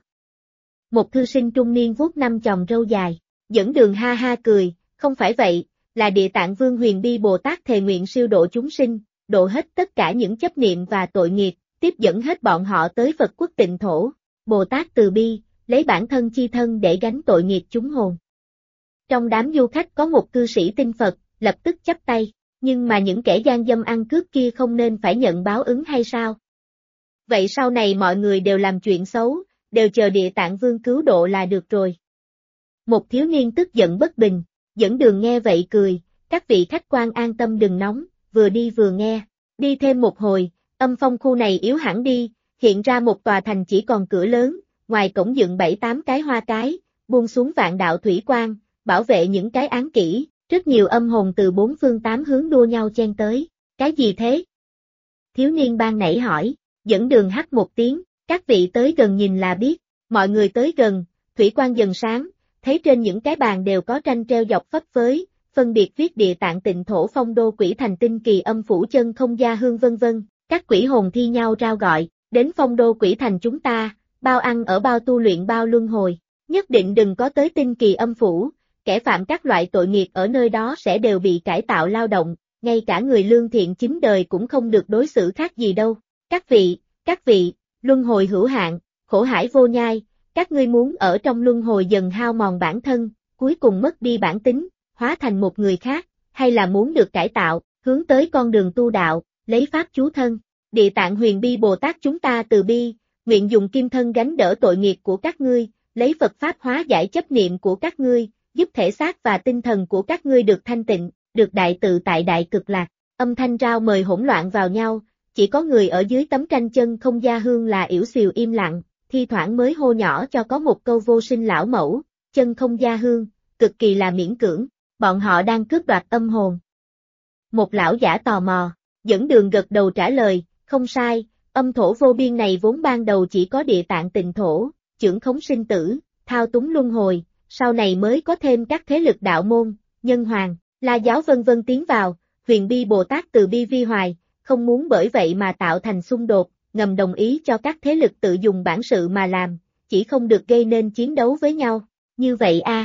Một thư sinh trung niên vuốt 5 chòm râu dài, dẫn đường ha ha cười, không phải vậy, là Địa Tạng Vương Huyền Bi Bồ Tát thề nguyện siêu độ chúng sinh, độ hết tất cả những chấp niệm và tội nghiệp, tiếp dẫn hết bọn họ tới Phật quốc tịnh thổ. Bồ Tát từ bi, lấy bản thân chi thân để gánh tội nghiệp chúng hồn. Trong đám du khách có một cư sĩ tin Phật, lập tức chắp tay, Nhưng mà những kẻ gian dâm ăn cướp kia không nên phải nhận báo ứng hay sao? Vậy sau này mọi người đều làm chuyện xấu, đều chờ Địa Tạng Vương cứu độ là được rồi. Một thiếu niên tức giận bất bình, Dẫn Đường nghe vậy cười, các vị khách quan an tâm đừng nóng, vừa đi vừa nghe. Đi thêm một hồi, âm phong khu này yếu hẳn đi, hiện ra một tòa thành chỉ còn cửa lớn, ngoài cổng dựng 7-8 cái hoa cái, buông xuống vạn đạo thủy quang, bảo vệ những cái án kỹ, rất nhiều âm hồn từ 4 phương 8 hướng đua nhau chen tới. Cái gì thế? Thiếu niên ban nãy hỏi, Dẫn Đường hắt một tiếng, các vị tới gần nhìn là biết, mọi người tới gần, thủy quang dần sáng, thấy trên những cái bàn đều có tranh treo dọc phấp phới, phân biệt viết Địa Tạng Tịnh Thổ Phong Đô Quỷ Thành Tinh Kỳ Âm Phủ Chân Không Gia Hương vân vân, các quỷ hồn thi nhau rao gọi, đến Phong Đô Quỷ Thành chúng ta, bao ăn ở bao tu luyện bao luân hồi, nhất định đừng có tới Tinh Kỳ Âm Phủ, kẻ phạm các loại tội nghiệp ở nơi đó sẽ đều bị cải tạo lao động, ngay cả người lương thiện chính đời cũng không được đối xử khác gì đâu. Các vị, luân hồi hữu hạn, khổ hải vô nhai, các ngươi muốn ở trong luân hồi dần hao mòn bản thân, cuối cùng mất đi bản tính, hóa thành một người khác, hay là muốn được cải tạo, hướng tới con đường tu đạo, lấy pháp chú thân. Địa Tạng Huyền Bi Bồ Tát chúng ta từ bi, nguyện dùng kim thân gánh đỡ tội nghiệp của các ngươi, lấy Phật Pháp hóa giải chấp niệm của các ngươi, giúp thể xác và tinh thần của các ngươi được thanh tịnh, được đại tự tại đại cực lạc. Âm thanh rao mời hỗn loạn vào nhau, chỉ có người ở dưới tấm tranh chân không gia hương là yểu xìu im lặng, thi thoảng mới hô nhỏ cho có một câu vô sinh lão mẫu, chân không gia hương, cực kỳ là miễn cưỡng, bọn họ đang cướp đoạt âm hồn. Một lão giả tò mò, Dẫn Đường gật đầu trả lời, không sai, âm thổ vô biên này vốn ban đầu chỉ có Địa Tạng Tịnh Thổ, chưởng khống sinh tử, thao túng luân hồi, sau này mới có thêm các thế lực đạo môn, nhân hoàng, La giáo vân vân tiến vào, Huyền Bi Bồ Tát từ bi vi hoài, không muốn bởi vậy mà tạo thành xung đột, ngầm đồng ý cho các thế lực tự dùng bản sự mà làm, chỉ không được gây nên chiến đấu với nhau, như vậy a.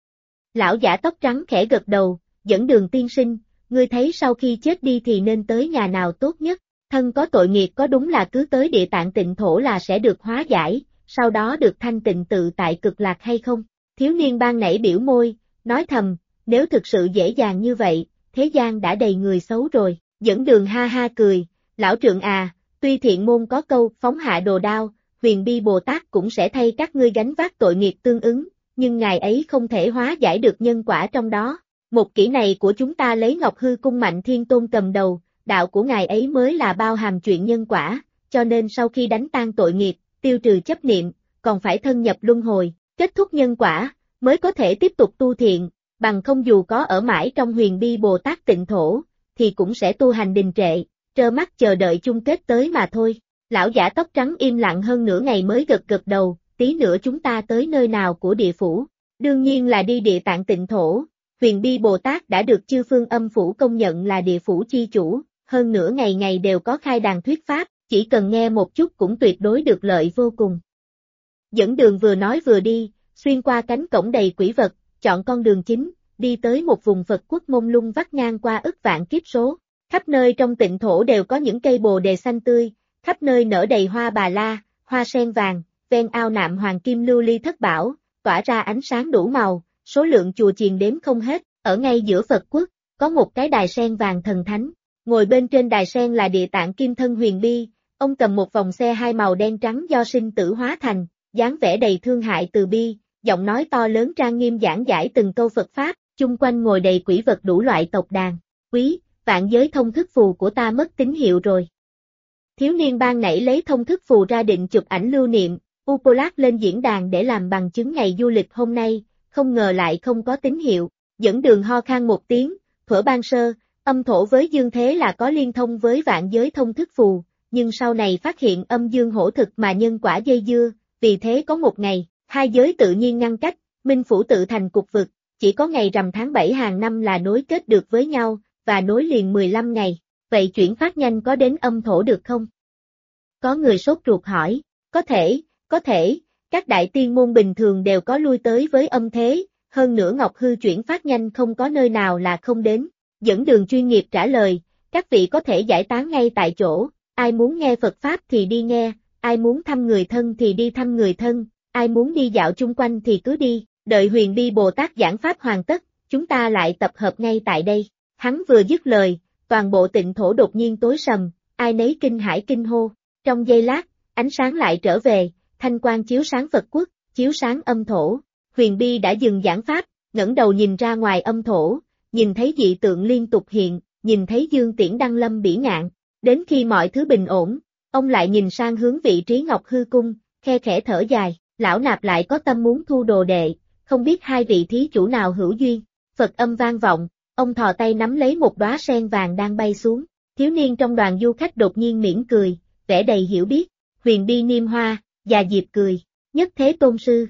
Lão giả tóc trắng khẽ gật đầu, Dẫn Đường tiên sinh, ngươi thấy sau khi chết đi thì nên tới nhà nào tốt nhất, thân có tội nghiệp có đúng là cứ tới Địa Tạng Tịnh Thổ là sẽ được hóa giải, sau đó được thanh tịnh tự tại cực lạc hay không? Thiếu niên ban nãy biểu môi, nói thầm, nếu thực sự dễ dàng như vậy, thế gian đã đầy người xấu rồi. Dẫn Đường ha ha cười, lão trượng à, tuy thiện môn có câu phóng hạ đồ đao, Huyền Bi Bồ Tát cũng sẽ thay các ngươi gánh vác tội nghiệp tương ứng, nhưng ngài ấy không thể hóa giải được nhân quả trong đó. Một kỹ này của chúng ta lấy Ngọc Hư Cung Mạnh Thiên Tôn cầm đầu, đạo của ngài ấy mới là bao hàm chuyện nhân quả, cho nên sau khi đánh tan tội nghiệp, tiêu trừ chấp niệm, còn phải thân nhập luân hồi, kết thúc nhân quả, mới có thể tiếp tục tu thiện, bằng không dù có ở mãi trong Huyền Bi Bồ Tát Tịnh Thổ, thì cũng sẽ tu hành đình trệ, trơ mắt chờ đợi chung kết tới mà thôi. Lão giả tóc trắng im lặng hơn nửa ngày mới gật gật đầu, tí nữa chúng ta tới nơi nào của địa phủ, đương nhiên là đi Địa Tạng Tịnh Thổ. Huyền Bi Bồ Tát đã được chư phương âm phủ công nhận là địa phủ chi chủ, hơn nữa ngày ngày đều có khai đàn thuyết pháp, chỉ cần nghe một chút cũng tuyệt đối được lợi vô cùng. Dẫn Đường vừa nói vừa đi, xuyên qua cánh cổng đầy quỷ vật, chọn con đường chính, đi tới một vùng Phật quốc mông lung vắt ngang qua ức vạn kiếp số. Khắp nơi trong Tịnh Thổ đều có những cây bồ đề xanh tươi, khắp nơi nở đầy hoa bà la, hoa sen vàng, ven ao nạm hoàng kim lưu ly thất bảo, tỏa ra ánh sáng đủ màu, số lượng chùa chiền đếm không hết. Ở ngay giữa Phật quốc, có một cái đài sen vàng thần thánh, ngồi bên trên đài sen là Địa Tạng Kim Thân Huyền Bi, ông cầm một vòng xe hai màu đen trắng do sinh tử hóa thành, dáng vẻ đầy thương hại từ bi, giọng nói to lớn trang nghiêm giảng giải từng câu Phật Pháp, chung quanh ngồi đầy quỷ vật đủ loại tộc đàn. Quý, vạn giới thông thức phù của ta mất tín hiệu rồi. Thiếu niên ban nãy lấy thông thức phù ra định chụp ảnh lưu niệm, Upolak lên diễn đàn để làm bằng chứng ngày du lịch hôm nay, không ngờ lại không có tín hiệu. Dẫn Đường ho khan một tiếng, thuở ban sơ, âm thổ với dương thế là có liên thông với vạn giới thông thức phù, nhưng sau này phát hiện âm dương hổ thực mà nhân quả dây dưa, vì thế có một ngày, hai giới tự nhiên ngăn cách, minh phủ tự thành cục vực, chỉ có ngày rằm tháng 7 hàng năm là nối kết được với nhau, và nối liền 15 ngày, vậy chuyển phát nhanh có đến âm thổ được không? Có người sốt ruột hỏi, có thể, các đại tiên môn bình thường đều có lui tới với âm thế, hơn nữa Ngọc Hư chuyển phát nhanh không có nơi nào là không đến. Dẫn Đường chuyên nghiệp trả lời, các vị có thể giải tán ngay tại chỗ, ai muốn nghe Phật Pháp thì đi nghe, ai muốn thăm người thân thì đi thăm người thân, ai muốn đi dạo chung quanh thì cứ đi, đợi Huyền Bi Bồ Tát giảng Pháp hoàn tất, chúng ta lại tập hợp ngay tại đây. Hắn vừa dứt lời, toàn bộ tịnh thổ đột nhiên tối sầm, ai nấy kinh hãi kinh hô. Trong giây lát, ánh sáng lại trở về, thanh quang chiếu sáng Phật quốc, chiếu sáng âm thổ. Huyền Bi đã dừng giảng pháp, ngẩng đầu nhìn ra ngoài âm thổ, nhìn thấy dị tượng liên tục hiện, nhìn thấy Dương Tiễn đăng lâm bỉ ngạn. Đến khi mọi thứ bình ổn, ông lại nhìn sang hướng vị trí Ngọc Hư Cung, khe khẽ thở dài, lão nạp lại có tâm muốn thu đồ đệ, không biết hai vị thí chủ nào hữu duyên. Phật âm vang vọng, ông thò tay nắm lấy một đóa sen vàng đang bay xuống. Thiếu niên trong đoàn du khách đột nhiên mỉm cười, vẻ đầy hiểu biết. Huyền Bi Niêm Hoa, Già Diệp cười, Nhất Thế Tôn Sư.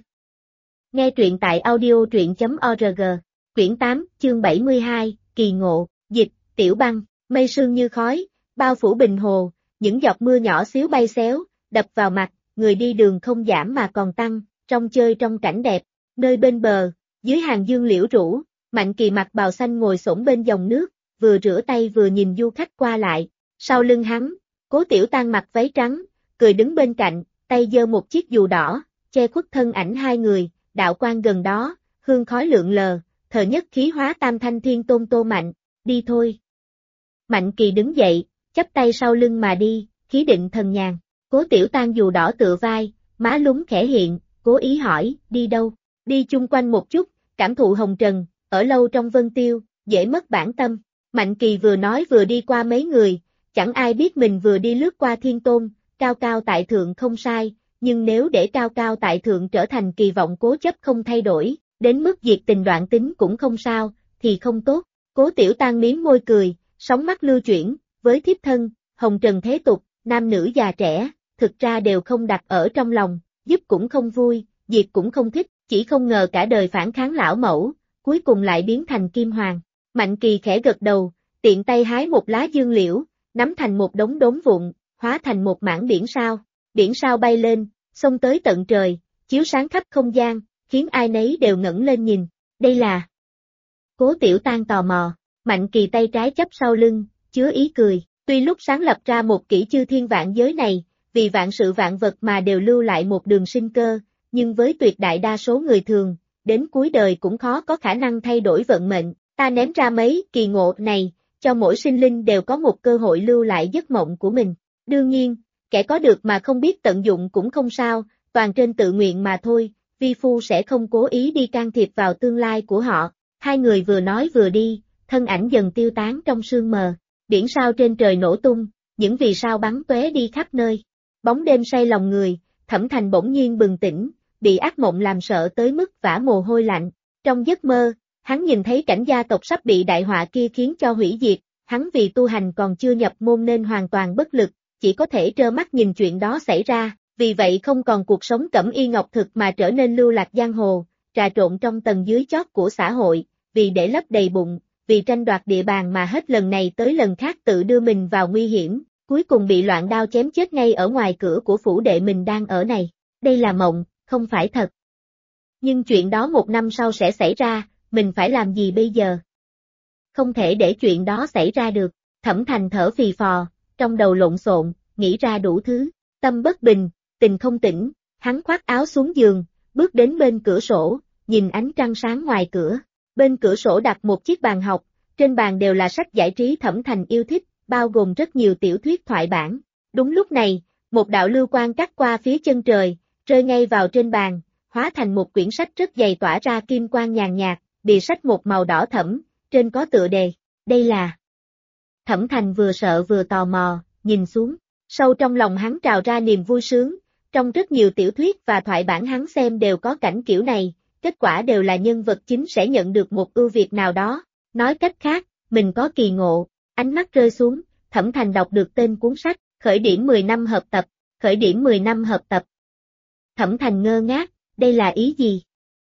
Nghe truyện tại audio truyện.org, quyển 8, chương 72, Kỳ Ngộ, dịch, Tiểu Băng, mây sương như khói, bao phủ Bình Hồ, những giọt mưa nhỏ xíu bay xéo, đập vào mặt, người đi đường không giảm mà còn tăng, trong chơi trong cảnh đẹp, nơi bên bờ, dưới hàng dương liễu rủ, Mạnh Kỳ mặc bào xanh ngồi xổm bên dòng nước, vừa rửa tay vừa nhìn du khách qua lại, sau lưng hắn, Cố Tiểu Tăng mặc váy trắng, cười đứng bên cạnh, tay giơ một chiếc dù đỏ, che khuất thân ảnh hai người, đạo quan gần đó, hương khói lượn lờ, thờ nhất khí hóa tam thanh thiên tôn Tô Mạnh, đi thôi. Mạnh Kỳ đứng dậy, chắp tay sau lưng mà đi, khí định thần nhàn. Cố Tiểu Tăng dù đỏ tựa vai, má lúng khẽ hiện, cố ý hỏi, đi đâu? Đi chung quanh một chút, cảm thụ hồng trần, ở lâu trong vân tiêu, dễ mất bản tâm. Mạnh Kỳ vừa nói vừa đi qua mấy người, chẳng ai biết mình vừa đi lướt qua thiên tôn, cao cao tại thượng không sai, nhưng nếu để cao cao tại thượng trở thành kỳ vọng cố chấp không thay đổi, đến mức diệt tình đoạn tính cũng không sao, thì không tốt. Cố Tiểu Tăng miếm môi cười, sóng mắt lưu chuyển, với thiếp thân, hồng trần thế tục, nam nữ già trẻ, thực ra đều không đặt ở trong lòng, giúp cũng không vui, diệt cũng không thích, chỉ không ngờ cả đời phản kháng lão mẫu, cuối cùng lại biến thành kim hoàng. Mạnh Kỳ khẽ gật đầu, tiện tay hái một lá dương liễu, nắm thành một đống đốm vụn, hóa thành một mảng biển sao bay lên, xông tới tận trời, chiếu sáng khắp không gian, khiến ai nấy đều ngẩng lên nhìn, đây là... Cố Tiểu Tăng tò mò, Mạnh Kỳ tay trái chắp sau lưng, chứa ý cười, tuy lúc sáng lập ra một kỷ chư thiên vạn giới này, vì vạn sự vạn vật mà đều lưu lại một đường sinh cơ, nhưng với tuyệt đại đa số người thường, đến cuối đời cũng khó có khả năng thay đổi vận mệnh, ta ném ra mấy kỳ ngộ này, cho mỗi sinh linh đều có một cơ hội lưu lại giấc mộng của mình. Đương nhiên, kẻ có được mà không biết tận dụng cũng không sao, toàn trên tự nguyện mà thôi, vi phu sẽ không cố ý đi can thiệp vào tương lai của họ. Hai người vừa nói vừa đi, thân ảnh dần tiêu tán trong sương mờ, biển sao trên trời nổ tung, những vì sao bắn tóe đi khắp nơi. Bóng đêm say lòng người, Thẩm Thành bỗng nhiên bừng tỉnh, bị ác mộng làm sợ tới mức vã mồ hôi lạnh. Trong giấc mơ, hắn nhìn thấy cảnh gia tộc sắp bị đại họa kia khiến cho hủy diệt, hắn vì tu hành còn chưa nhập môn nên hoàn toàn bất lực, chỉ có thể trơ mắt nhìn chuyện đó xảy ra, vì vậy không còn cuộc sống cẩm y ngọc thực mà trở nên lưu lạc giang hồ, trà trộn trong tầng dưới chót của xã hội, vì để lấp đầy bụng, vì tranh đoạt địa bàn mà hết lần này tới lần khác tự đưa mình vào nguy hiểm, cuối cùng bị loạn đao chém chết ngay ở ngoài cửa của phủ đệ mình đang ở này. Đây là mộng, không phải thật. Nhưng chuyện đó một năm sau sẽ xảy ra, mình phải làm gì bây giờ? Không thể để chuyện đó xảy ra được. Thẩm Thành thở phì phò, trong đầu lộn xộn, nghĩ ra đủ thứ, tâm bất bình, tình không tỉnh, hắn khoác áo xuống giường, bước đến bên cửa sổ, nhìn ánh trăng sáng ngoài cửa. Bên cửa sổ đặt một chiếc bàn học, trên bàn đều là sách giải trí Thẩm Thành yêu thích, bao gồm rất nhiều tiểu thuyết thoại bản. Đúng lúc này, một đạo lưu quang cắt qua phía chân trời, rơi ngay vào trên bàn, hóa thành một quyển sách rất dày tỏa ra kim quang nhàn nhạt, bìa sách một màu đỏ thẫm, trên có tựa đề, đây là... Thẩm Thành vừa sợ vừa tò mò, nhìn xuống, sâu trong lòng hắn trào ra niềm vui sướng, trong rất nhiều tiểu thuyết và thoại bản hắn xem đều có cảnh kiểu này, kết quả đều là nhân vật chính sẽ nhận được một ưu việt nào đó, nói cách khác, mình có kỳ ngộ, ánh mắt rơi xuống, Thẩm Thành đọc được tên cuốn sách, khởi điểm 10 năm hợp tập, khởi điểm 10 năm hợp tập. Thẩm Thành ngơ ngác, đây là ý gì?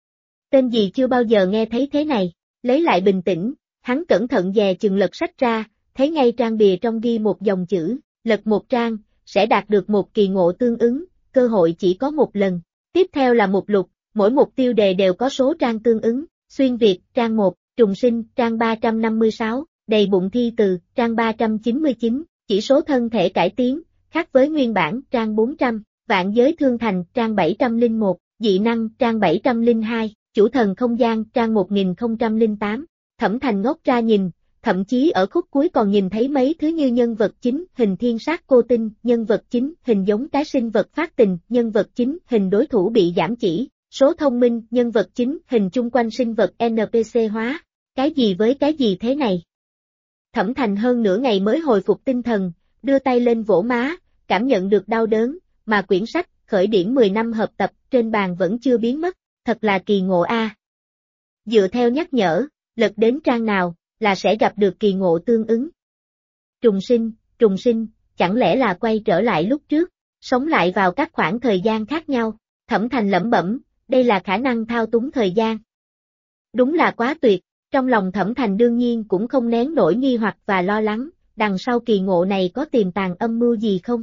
Tên gì chưa bao giờ nghe thấy thế này, lấy lại bình tĩnh, hắn cẩn thận dè chừng lật sách ra, thấy ngay trang bìa trong ghi một dòng chữ, lật một trang, sẽ đạt được một kỳ ngộ tương ứng, cơ hội chỉ có một lần. Tiếp theo là một lục, mỗi một tiêu đề đều có số trang tương ứng, xuyên Việt, trang 1, trùng sinh, trang 356, đầy bụng thi từ, trang 399, chỉ số thân thể cải tiến, khác với nguyên bản, trang 400, vạn giới thương thành, trang 701, dị năng, trang 702, chủ thần không gian, trang 1008. Thẩm Thành ngốc ra nhìn, thậm chí ở khúc cuối còn nhìn thấy mấy thứ như nhân vật chính hình thiên sát cô tinh, nhân vật chính hình giống cái sinh vật phát tình, nhân vật chính hình đối thủ bị giảm chỉ, số thông minh, nhân vật chính hình chung quanh sinh vật NPC hóa. Cái gì với cái gì thế này? Thẩm Thành hơn nửa ngày mới hồi phục tinh thần, đưa tay lên vỗ má, cảm nhận được đau đớn, mà quyển sách khởi điểm 10 năm hợp tập trên bàn vẫn chưa biến mất, thật là kỳ ngộ a. Dựa theo nhắc nhở, lật đến trang nào là sẽ gặp được kỳ ngộ tương ứng. Trùng sinh, chẳng lẽ là quay trở lại lúc trước, sống lại vào các khoảng thời gian khác nhau. Thẩm Thành lẩm bẩm, đây là khả năng thao túng thời gian. Đúng là quá tuyệt, trong lòng Thẩm Thành đương nhiên cũng không nén nổi nghi hoặc và lo lắng, đằng sau kỳ ngộ này có tiềm tàng âm mưu gì không?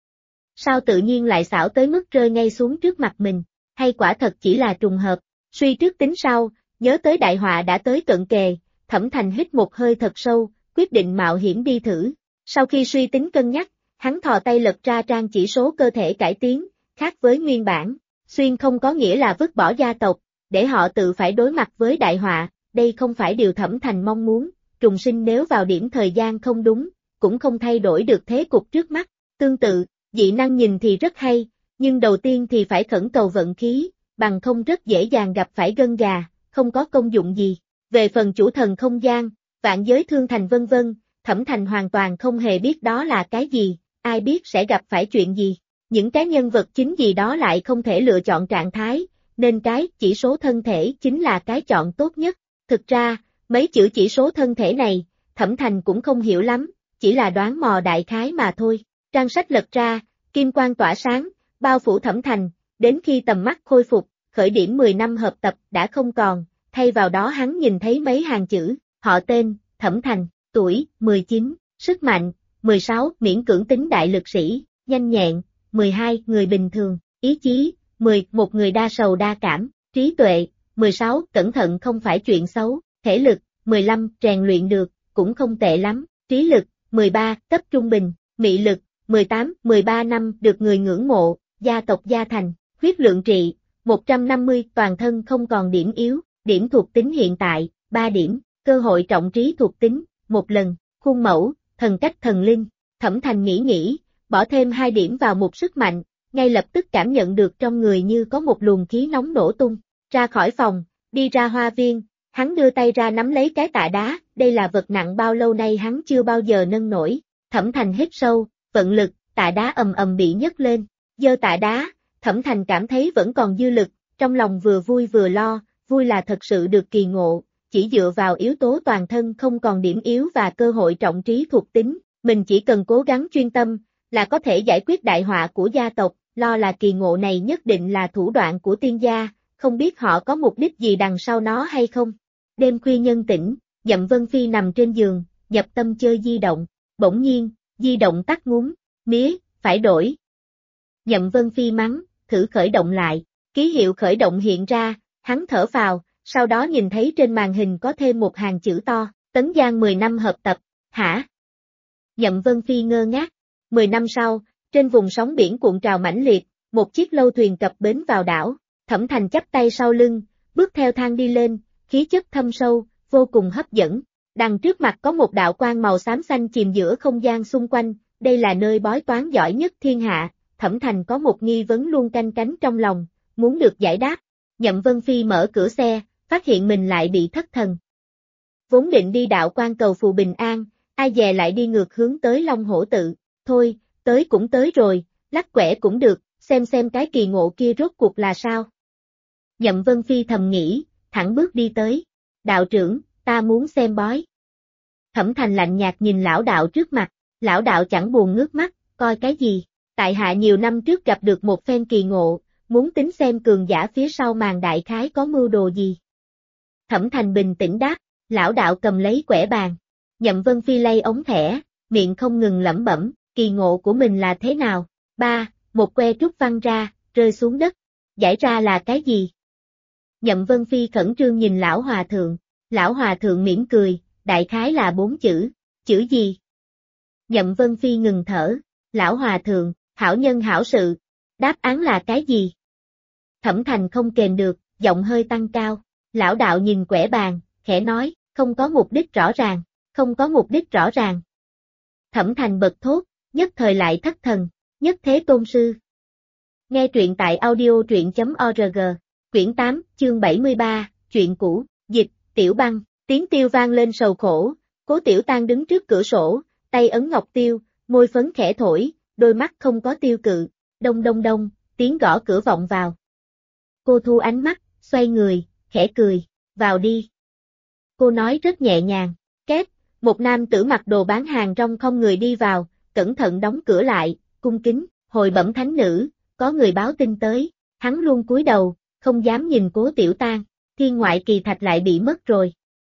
Sao tự nhiên lại xảo tới mức rơi ngay xuống trước mặt mình, hay quả thật chỉ là trùng hợp, suy trước tính sau, nhớ tới đại họa đã tới cận kề, Thẩm Thành hít một hơi thật sâu, quyết định mạo hiểm đi thử. Sau khi suy tính cân nhắc, hắn thò tay lật ra trang chỉ số cơ thể cải tiến, khác với nguyên bản, xuyên không có nghĩa là vứt bỏ gia tộc, để họ tự phải đối mặt với đại họa, đây không phải điều Thẩm Thành mong muốn, trùng sinh nếu vào điểm thời gian không đúng, cũng không thay đổi được thế cục trước mắt. Tương tự, dị năng nhìn thì rất hay, nhưng đầu tiên thì phải khẩn cầu vận khí, bằng không rất dễ dàng gặp phải gân gà, không có công dụng gì. Về phần chủ thần không gian, vạn giới thương thành vân vân, Thẩm Thành hoàn toàn không hề biết đó là cái gì, ai biết sẽ gặp phải chuyện gì. Những cái nhân vật chính gì đó lại không thể lựa chọn trạng thái, nên cái chỉ số thân thể chính là cái chọn tốt nhất. Thực ra, mấy chữ chỉ số thân thể này, Thẩm Thành cũng không hiểu lắm, chỉ là đoán mò đại khái mà thôi. Trang sách lật ra, kim quang tỏa sáng, bao phủ Thẩm Thành, đến khi tầm mắt khôi phục, khởi điểm 10 năm hợp tập đã không còn, thay vào đó hắn nhìn thấy mấy hàng chữ, họ tên, Thẩm Thành, tuổi, 19, sức mạnh, 16, miễn cưỡng tính đại lực sĩ, nhanh nhẹn, 12, người bình thường, ý chí, 10, một người đa sầu đa cảm, trí tuệ, 16, cẩn thận không phải chuyện xấu, thể lực, 15, rèn luyện được, cũng không tệ lắm, trí lực, 13, cấp trung bình, mị lực, 18, 13 năm được người ngưỡng mộ, gia tộc gia thành, huyết lượng trị, 150, toàn thân không còn điểm yếu, điểm thuộc tính hiện tại, 3 điểm, cơ hội trọng trí thuộc tính, 1 lần, khuôn mẫu, thần cách thần linh. Thẩm Thành nghĩ, bỏ thêm 2 điểm vào một sức mạnh, ngay lập tức cảm nhận được trong người như có một luồng khí nóng nổ tung. Ra khỏi phòng, đi ra hoa viên, hắn đưa tay ra nắm lấy cái tạ đá, đây là vật nặng bao lâu nay hắn chưa bao giờ nâng nổi. Thẩm Thành hít sâu, vận lực, tạ đá ầm ầm bị nhấc lên, giơ tạ đá, Thẩm Thành cảm thấy vẫn còn dư lực, trong lòng vừa vui vừa lo, vui là thật sự được kỳ ngộ, chỉ dựa vào yếu tố toàn thân không còn điểm yếu và cơ hội trọng trí thuộc tính, mình chỉ cần cố gắng chuyên tâm, là có thể giải quyết đại họa của gia tộc, lo là kỳ ngộ này nhất định là thủ đoạn của tiên gia, không biết họ có mục đích gì đằng sau nó hay không. Đêm khuya nhân tĩnh, Nhậm Vân Phi nằm trên giường, nhập tâm chơi di động, bỗng nhiên, di động tắt ngúm, mía, phải đổi. Nhậm Vân Phi mắng, thử khởi động lại, ký hiệu khởi động hiện ra, hắn thở phào, sau đó nhìn thấy trên màn hình có thêm một hàng chữ to, Tấn Giang 10 năm hợp tập, hả? Nhậm Vân Phi ngơ ngác, 10 năm sau, trên vùng sóng biển cuộn trào mãnh liệt, một chiếc lâu thuyền cập bến vào đảo, Thẩm Thành chắp tay sau lưng, bước theo thang đi lên, khí chất thâm sâu, vô cùng hấp dẫn. Đằng trước mặt có một đạo quang màu xám xanh chìm giữa không gian xung quanh, đây là nơi bói toán giỏi nhất thiên hạ. Thẩm Thành có một nghi vấn luôn canh cánh trong lòng, muốn được giải đáp. Nhậm Vân Phi mở cửa xe, phát hiện mình lại bị thất thần. Vốn định đi đạo quan cầu phù bình an, ai dè lại đi ngược hướng tới Long Hổ tự. Thôi, tới cũng tới rồi, lắc quẻ cũng được, xem cái kỳ ngộ kia rốt cuộc là sao. Nhậm Vân Phi thầm nghĩ, thẳng bước đi tới. Đạo trưởng, ta muốn xem bói. Thẩm Thành lạnh nhạt nhìn lão đạo trước mặt, lão đạo chẳng buồn ngước mắt, coi cái gì. Tại hạ nhiều năm trước gặp được một phen kỳ ngộ, muốn tính xem cường giả phía sau màn đại khái có mưu đồ gì. Thẩm Thành bình tĩnh đáp, lão đạo cầm lấy quẻ bàn. Nhậm Vân Phi lay ống thẻ, miệng không ngừng lẩm bẩm, kỳ ngộ của mình là thế nào? Một que trúc văng ra, rơi xuống đất. Giải ra là cái gì? Nhậm Vân Phi khẩn trương nhìn lão hòa thượng mỉm cười, đại khái là 4 chữ. Chữ gì? Nhậm Vân Phi ngừng thở, lão hòa thượng, hảo nhân hảo sự. Đáp án là cái gì? Thẩm Thành không kềm được, giọng hơi tăng cao. Lão đạo nhìn quẻ bàn, khẽ nói, không có mục đích rõ ràng. không có mục đích rõ ràng. Thẩm Thành bật thốt, nhất thời lại thất thần, nhất thế tôn sư. Nghe truyện tại audio.truyện.org, quyển 8, chương 73, chuyện cũ, dịch, Tiểu Băng, tiếng tiêu vang lên sầu khổ, Cố Tiểu Tang đứng trước cửa sổ, tay ấn ngọc tiêu, môi phấn khẽ thổi, đôi mắt không có tiêu cự, đông đông đông, tiếng gõ cửa vọng vào. Cô thu ánh mắt, xoay người, khẽ cười, vào đi. Cô nói rất nhẹ nhàng, két, một nam tử mặc đồ bán hàng rong không người đi vào, cẩn thận đóng cửa lại, cung kính, hồi bẩm thánh nữ, có người báo tin tới, hắn luôn cúi đầu, không dám nhìn Cố Tiểu Tang, thiên ngoại kỳ thạch lại bị mất rồi.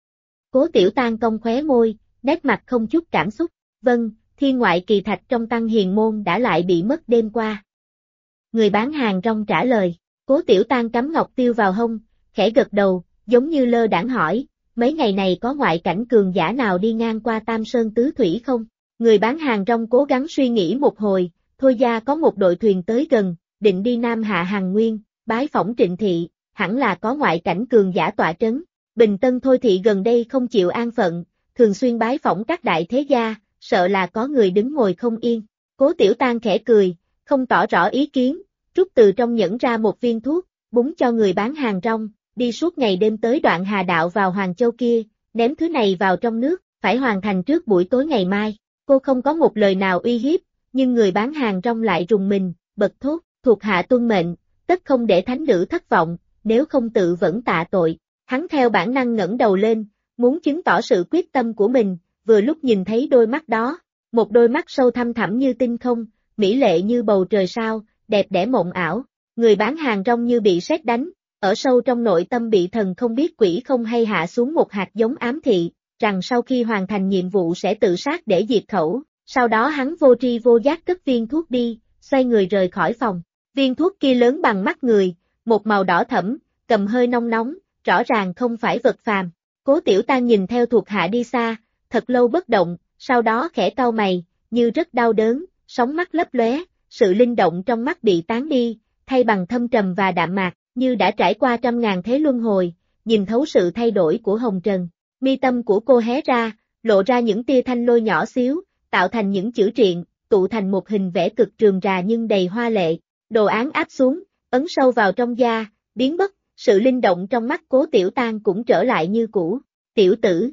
Cố Tiểu Tang cong khóe môi, nét mặt không chút cảm xúc, vâng, thiên ngoại kỳ thạch trong tăng hiền môn đã lại bị mất đêm qua. Người bán hàng rong trả lời, Cố Tiểu Tang cắm ngọc tiêu vào hông, khẽ gật đầu, giống như lơ đãng hỏi, mấy ngày này có ngoại cảnh cường giả nào đi ngang qua Tam Sơn Tứ Thủy không? Người bán hàng rong cố gắng suy nghĩ một hồi, thôi ra có một đội thuyền tới gần, định đi Nam Hạ Hàn Nguyên, bái phỏng Trịnh Thị, hẳn là có ngoại cảnh cường giả tọa trấn. Bình Tân Thôi Thị gần đây không chịu an phận, thường xuyên bái phỏng các đại thế gia, sợ là có người đứng ngồi không yên. Cố Tiểu Tang khẽ cười, không tỏ rõ ý kiến, rút từ trong nhẫn ra một viên thuốc, búng cho người bán hàng rong, đi suốt ngày đêm tới đoạn Hà Đạo vào Hoàng Châu kia, ném thứ này vào trong nước, phải hoàn thành trước buổi tối ngày mai. Cô không có một lời nào uy hiếp, nhưng người bán hàng rong lại rùng mình, bật thốt, thuộc hạ tuân mệnh, tất không để thánh nữ thất vọng, nếu không tự vẫn tạ tội. Hắn theo bản năng ngẩng đầu lên, muốn chứng tỏ sự quyết tâm của mình, vừa lúc nhìn thấy đôi mắt đó, một đôi mắt sâu thăm thẳm như tinh không, mỹ lệ như bầu trời sao, đẹp đẽ mộng ảo. Người bán hàng rong như bị sét đánh, ở sâu trong nội tâm bị thần không biết quỷ không hay hạ xuống một hạt giống ám thị, rằng sau khi hoàn thành nhiệm vụ sẽ tự sát để diệt khẩu. Sau đó hắn vô tri vô giác cất viên thuốc đi, xoay người rời khỏi phòng. Viên thuốc kia lớn bằng mắt người, một màu đỏ thẫm, cầm hơi nóng nóng, rõ ràng không phải vật phàm. Cố Tiểu Tang nhìn theo thuộc hạ đi xa, thật lâu bất động, sau đó khẽ cau mày, như rất đau đớn, sóng mắt lấp lóe, sự linh động trong mắt bị tán đi, thay bằng thâm trầm và đạm mạc, như đã trải qua trăm ngàn thế luân hồi, nhìn thấu sự thay đổi của hồng trần. Mi tâm của cô hé ra, lộ ra những tia thanh lôi nhỏ xíu, tạo thành những chữ triện, tụ thành một hình vẽ cực trường rà nhưng đầy hoa lệ. Đồ án áp xuống, ấn sâu vào trong da, biến mất, sự linh động trong mắt Cố Tiểu Tang cũng trở lại như cũ. Tiểu tử.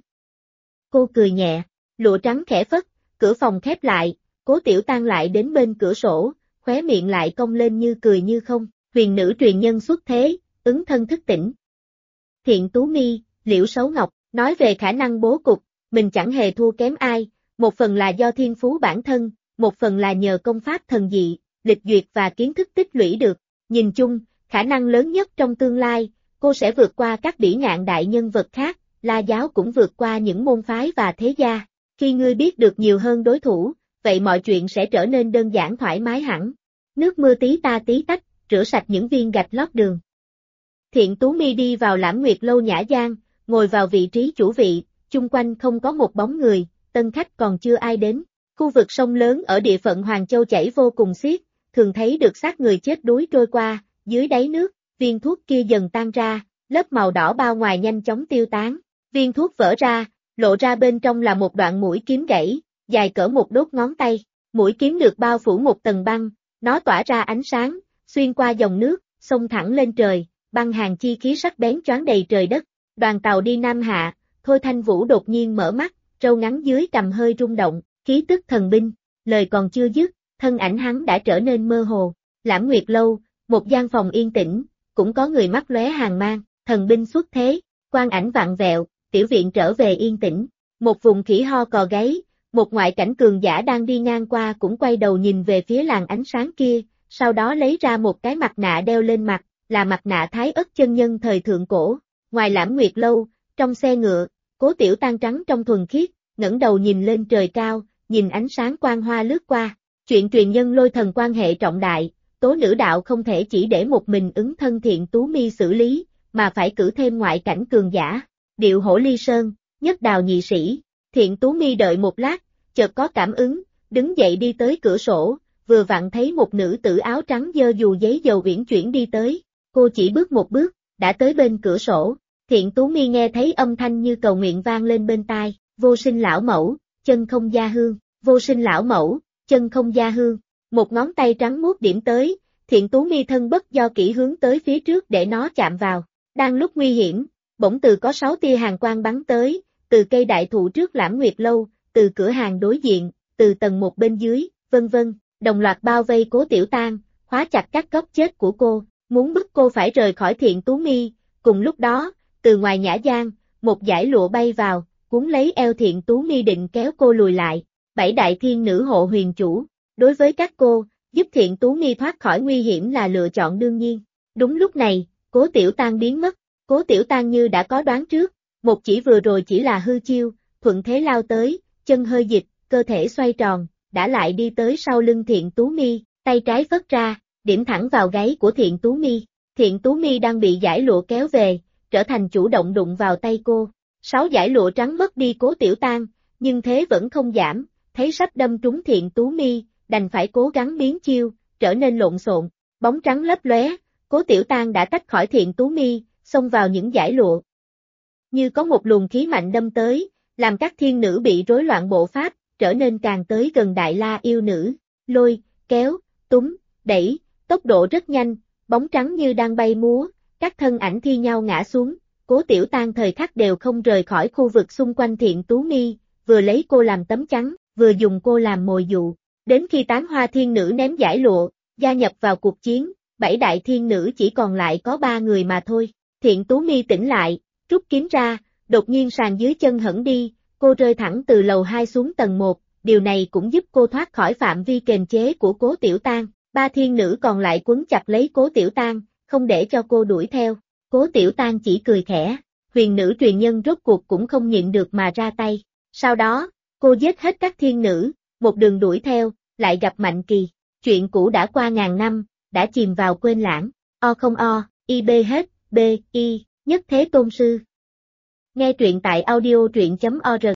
Cô cười nhẹ, lụa trắng khẽ phất, cửa phòng khép lại, Cố Tiểu Tang lại đến bên cửa sổ, khóe miệng lại cong lên như cười như không. Huyền nữ truyền nhân xuất thế, ứng thân thức tỉnh. Thiện Tú Mi, Liễu Sấu Ngọc, nói về khả năng bố cục, mình chẳng hề thua kém ai, một phần là do thiên phú bản thân, một phần là nhờ công pháp thần dị, lịch duyệt và kiến thức tích lũy được. Nhìn chung, khả năng lớn nhất trong tương lai, cô sẽ vượt qua các bỉ ngạn đại nhân vật khác, La giáo cũng vượt qua những môn phái và thế gia. Khi ngươi biết được nhiều hơn đối thủ, vậy mọi chuyện sẽ trở nên đơn giản thoải mái hẳn. Nước mưa tí ta tí tách, rửa sạch những viên gạch lót đường. Thiện Tú Mi đi vào Lãm Nguyệt lâu nhã gian, ngồi vào vị trí chủ vị, chung quanh không có một bóng người, tân khách còn chưa ai đến. Khu vực sông lớn ở địa phận Hoàng Châu chảy vô cùng xiết, thường thấy được xác người chết đuối trôi qua, dưới đáy nước, viên thuốc kia dần tan ra, lớp màu đỏ bao ngoài nhanh chóng tiêu tán. Viên thuốc vỡ ra, lộ ra bên trong là một đoạn mũi kiếm gãy, dài cỡ một đốt ngón tay. Mũi kiếm được bao phủ một tầng băng, nó tỏa ra ánh sáng, xuyên qua dòng nước, xông thẳng lên trời, băng hàng chi khí sắc bén choáng đầy trời đất. Đoàn tàu đi Nam Hạ, Thôi Thanh Vũ đột nhiên mở mắt, râu ngắn dưới cằm hơi rung động, khí tức thần binh. Lời còn chưa dứt, thân ảnh hắn đã trở nên mơ hồ. Lãm Nguyệt lâu, một gian phòng yên tĩnh, cũng có người mắt lóe hàn mang, thần binh xuất thế, quang ảnh vặn vẹo, tiểu viện trở về yên tĩnh. Một vùng khỉ ho cò gáy, một ngoại cảnh cường giả đang đi ngang qua cũng quay đầu nhìn về phía làn ánh sáng kia, sau đó lấy ra một cái mặt nạ đeo lên mặt, là mặt nạ Thái Ất chân nhân thời thượng cổ. Ngoài Lãm Nguyệt lâu, trong xe ngựa, Cố Tiểu Tang trắng trong thuần khiết, ngẩng đầu nhìn lên trời cao, nhìn ánh sáng quang hoa lướt qua. Chuyện truyền nhân lôi thần quan hệ trọng đại, tố nữ đạo không thể chỉ để một mình ứng thân Thiện Tú Mi xử lý, mà phải cử thêm ngoại cảnh cường giả. Điệu hổ ly sơn, nhất đào nhị sĩ. Thiện Tú Mi đợi một lát, chợt có cảm ứng, đứng dậy đi tới cửa sổ, vừa vặn thấy một nữ tử áo trắng giơ dù giấy dầu uyển chuyển đi tới. Cô chỉ bước một bước, đã tới bên cửa sổ. Thiện Tú Mi nghe thấy âm thanh như cầu nguyện vang lên bên tai, vô sinh lão mẫu, chân không gia hương, vô sinh lão mẫu, chân không gia hương. Một ngón tay trắng muốt điểm tới, Thiện Tú Mi thân bất do kỹ hướng tới phía trước để nó chạm vào. Đang lúc nguy hiểm, bỗng từ có 6 tia hàn quang bắn tới, từ cây đại thụ trước Lãm Nguyệt lâu, từ cửa hàng đối diện, từ tầng 1 bên dưới, vân vân, đồng loạt bao vây Cố Tiểu Tang, khóa chặt các góc chết của cô, muốn bức cô phải rời khỏi Thiện Tú Mi. Cùng lúc đó, từ ngoài nhã gian, một dải lụa bay vào, cuốn lấy eo Thiện Tú Mi định kéo cô lùi lại. 7 đại thiên nữ hộ huyền chủ, đối với các cô, giúp Thiện Tú Mi thoát khỏi nguy hiểm là lựa chọn đương nhiên. Đúng lúc này, Cố Tiểu Tang biến mất. Cố Tiểu Tang như đã có đoán trước, một chỉ vừa rồi chỉ là hư chiêu, thuận thế lao tới, chân hơi dịch, cơ thể xoay tròn, đã lại đi tới sau lưng Thiện Tú Mi, tay trái phất ra, điểm thẳng vào gáy của Thiện Tú Mi. Thiện Tú Mi đang bị dải lụa kéo về, trở thành chủ động đụng vào tay cô. 6 dải lụa trắng mất đi Cố Tiểu Tang, nhưng thế vẫn không giảm, thấy sắp đâm trúng Thiện Tú Mi, đành phải cố gắng biến chiêu, trở nên lộn xộn, bóng trắng lấp lóe, Cố Tiểu Tang đã tách khỏi Thiện Tú Mi, xông vào những dải lụa. Như có một luồng khí mạnh đâm tới, làm các thiên nữ bị rối loạn bộ pháp, trở nên càng tới gần Đại La yêu nữ, lôi, kéo, túm, đẩy, tốc độ rất nhanh, bóng trắng như đang bay múa, các thân ảnh thi nhau ngã xuống, Cố Tiểu Tang thời khắc đều không rời khỏi khu vực xung quanh Thiện Tú Mi, vừa lấy cô làm tấm chắn, vừa dùng cô làm mồi dụ. Đến khi Tán Hoa thiên nữ ném dải lụa, gia nhập vào cuộc chiến, 7 đại thiên nữ chỉ còn lại có 3 người mà thôi. Thiện Tú Mi tỉnh lại, rút kiếm ra, đột nhiên sàn dưới chân hẫng đi, cô rơi thẳng từ lầu 2 xuống tầng 1, điều này cũng giúp cô thoát khỏi phạm vi kềm chế của Cố Tiểu Tang. 3 thiên nữ còn lại quấn chặt lấy Cố Tiểu Tang, không để cho cô đuổi theo. Cố Tiểu Tang chỉ cười khẽ, huyền nữ truyền nhân rốt cuộc cũng không nhịn được mà ra tay. Sau đó, cô giết hết các thiên nữ, một đường đuổi theo, lại gặp Mạnh Kỳ. Chuyện cũ đã qua ngàn năm, đã chìm vào quên lãng. O không o, y b hết, b, y, nhất thế tôn sư. Nghe truyện tại audio truyện.org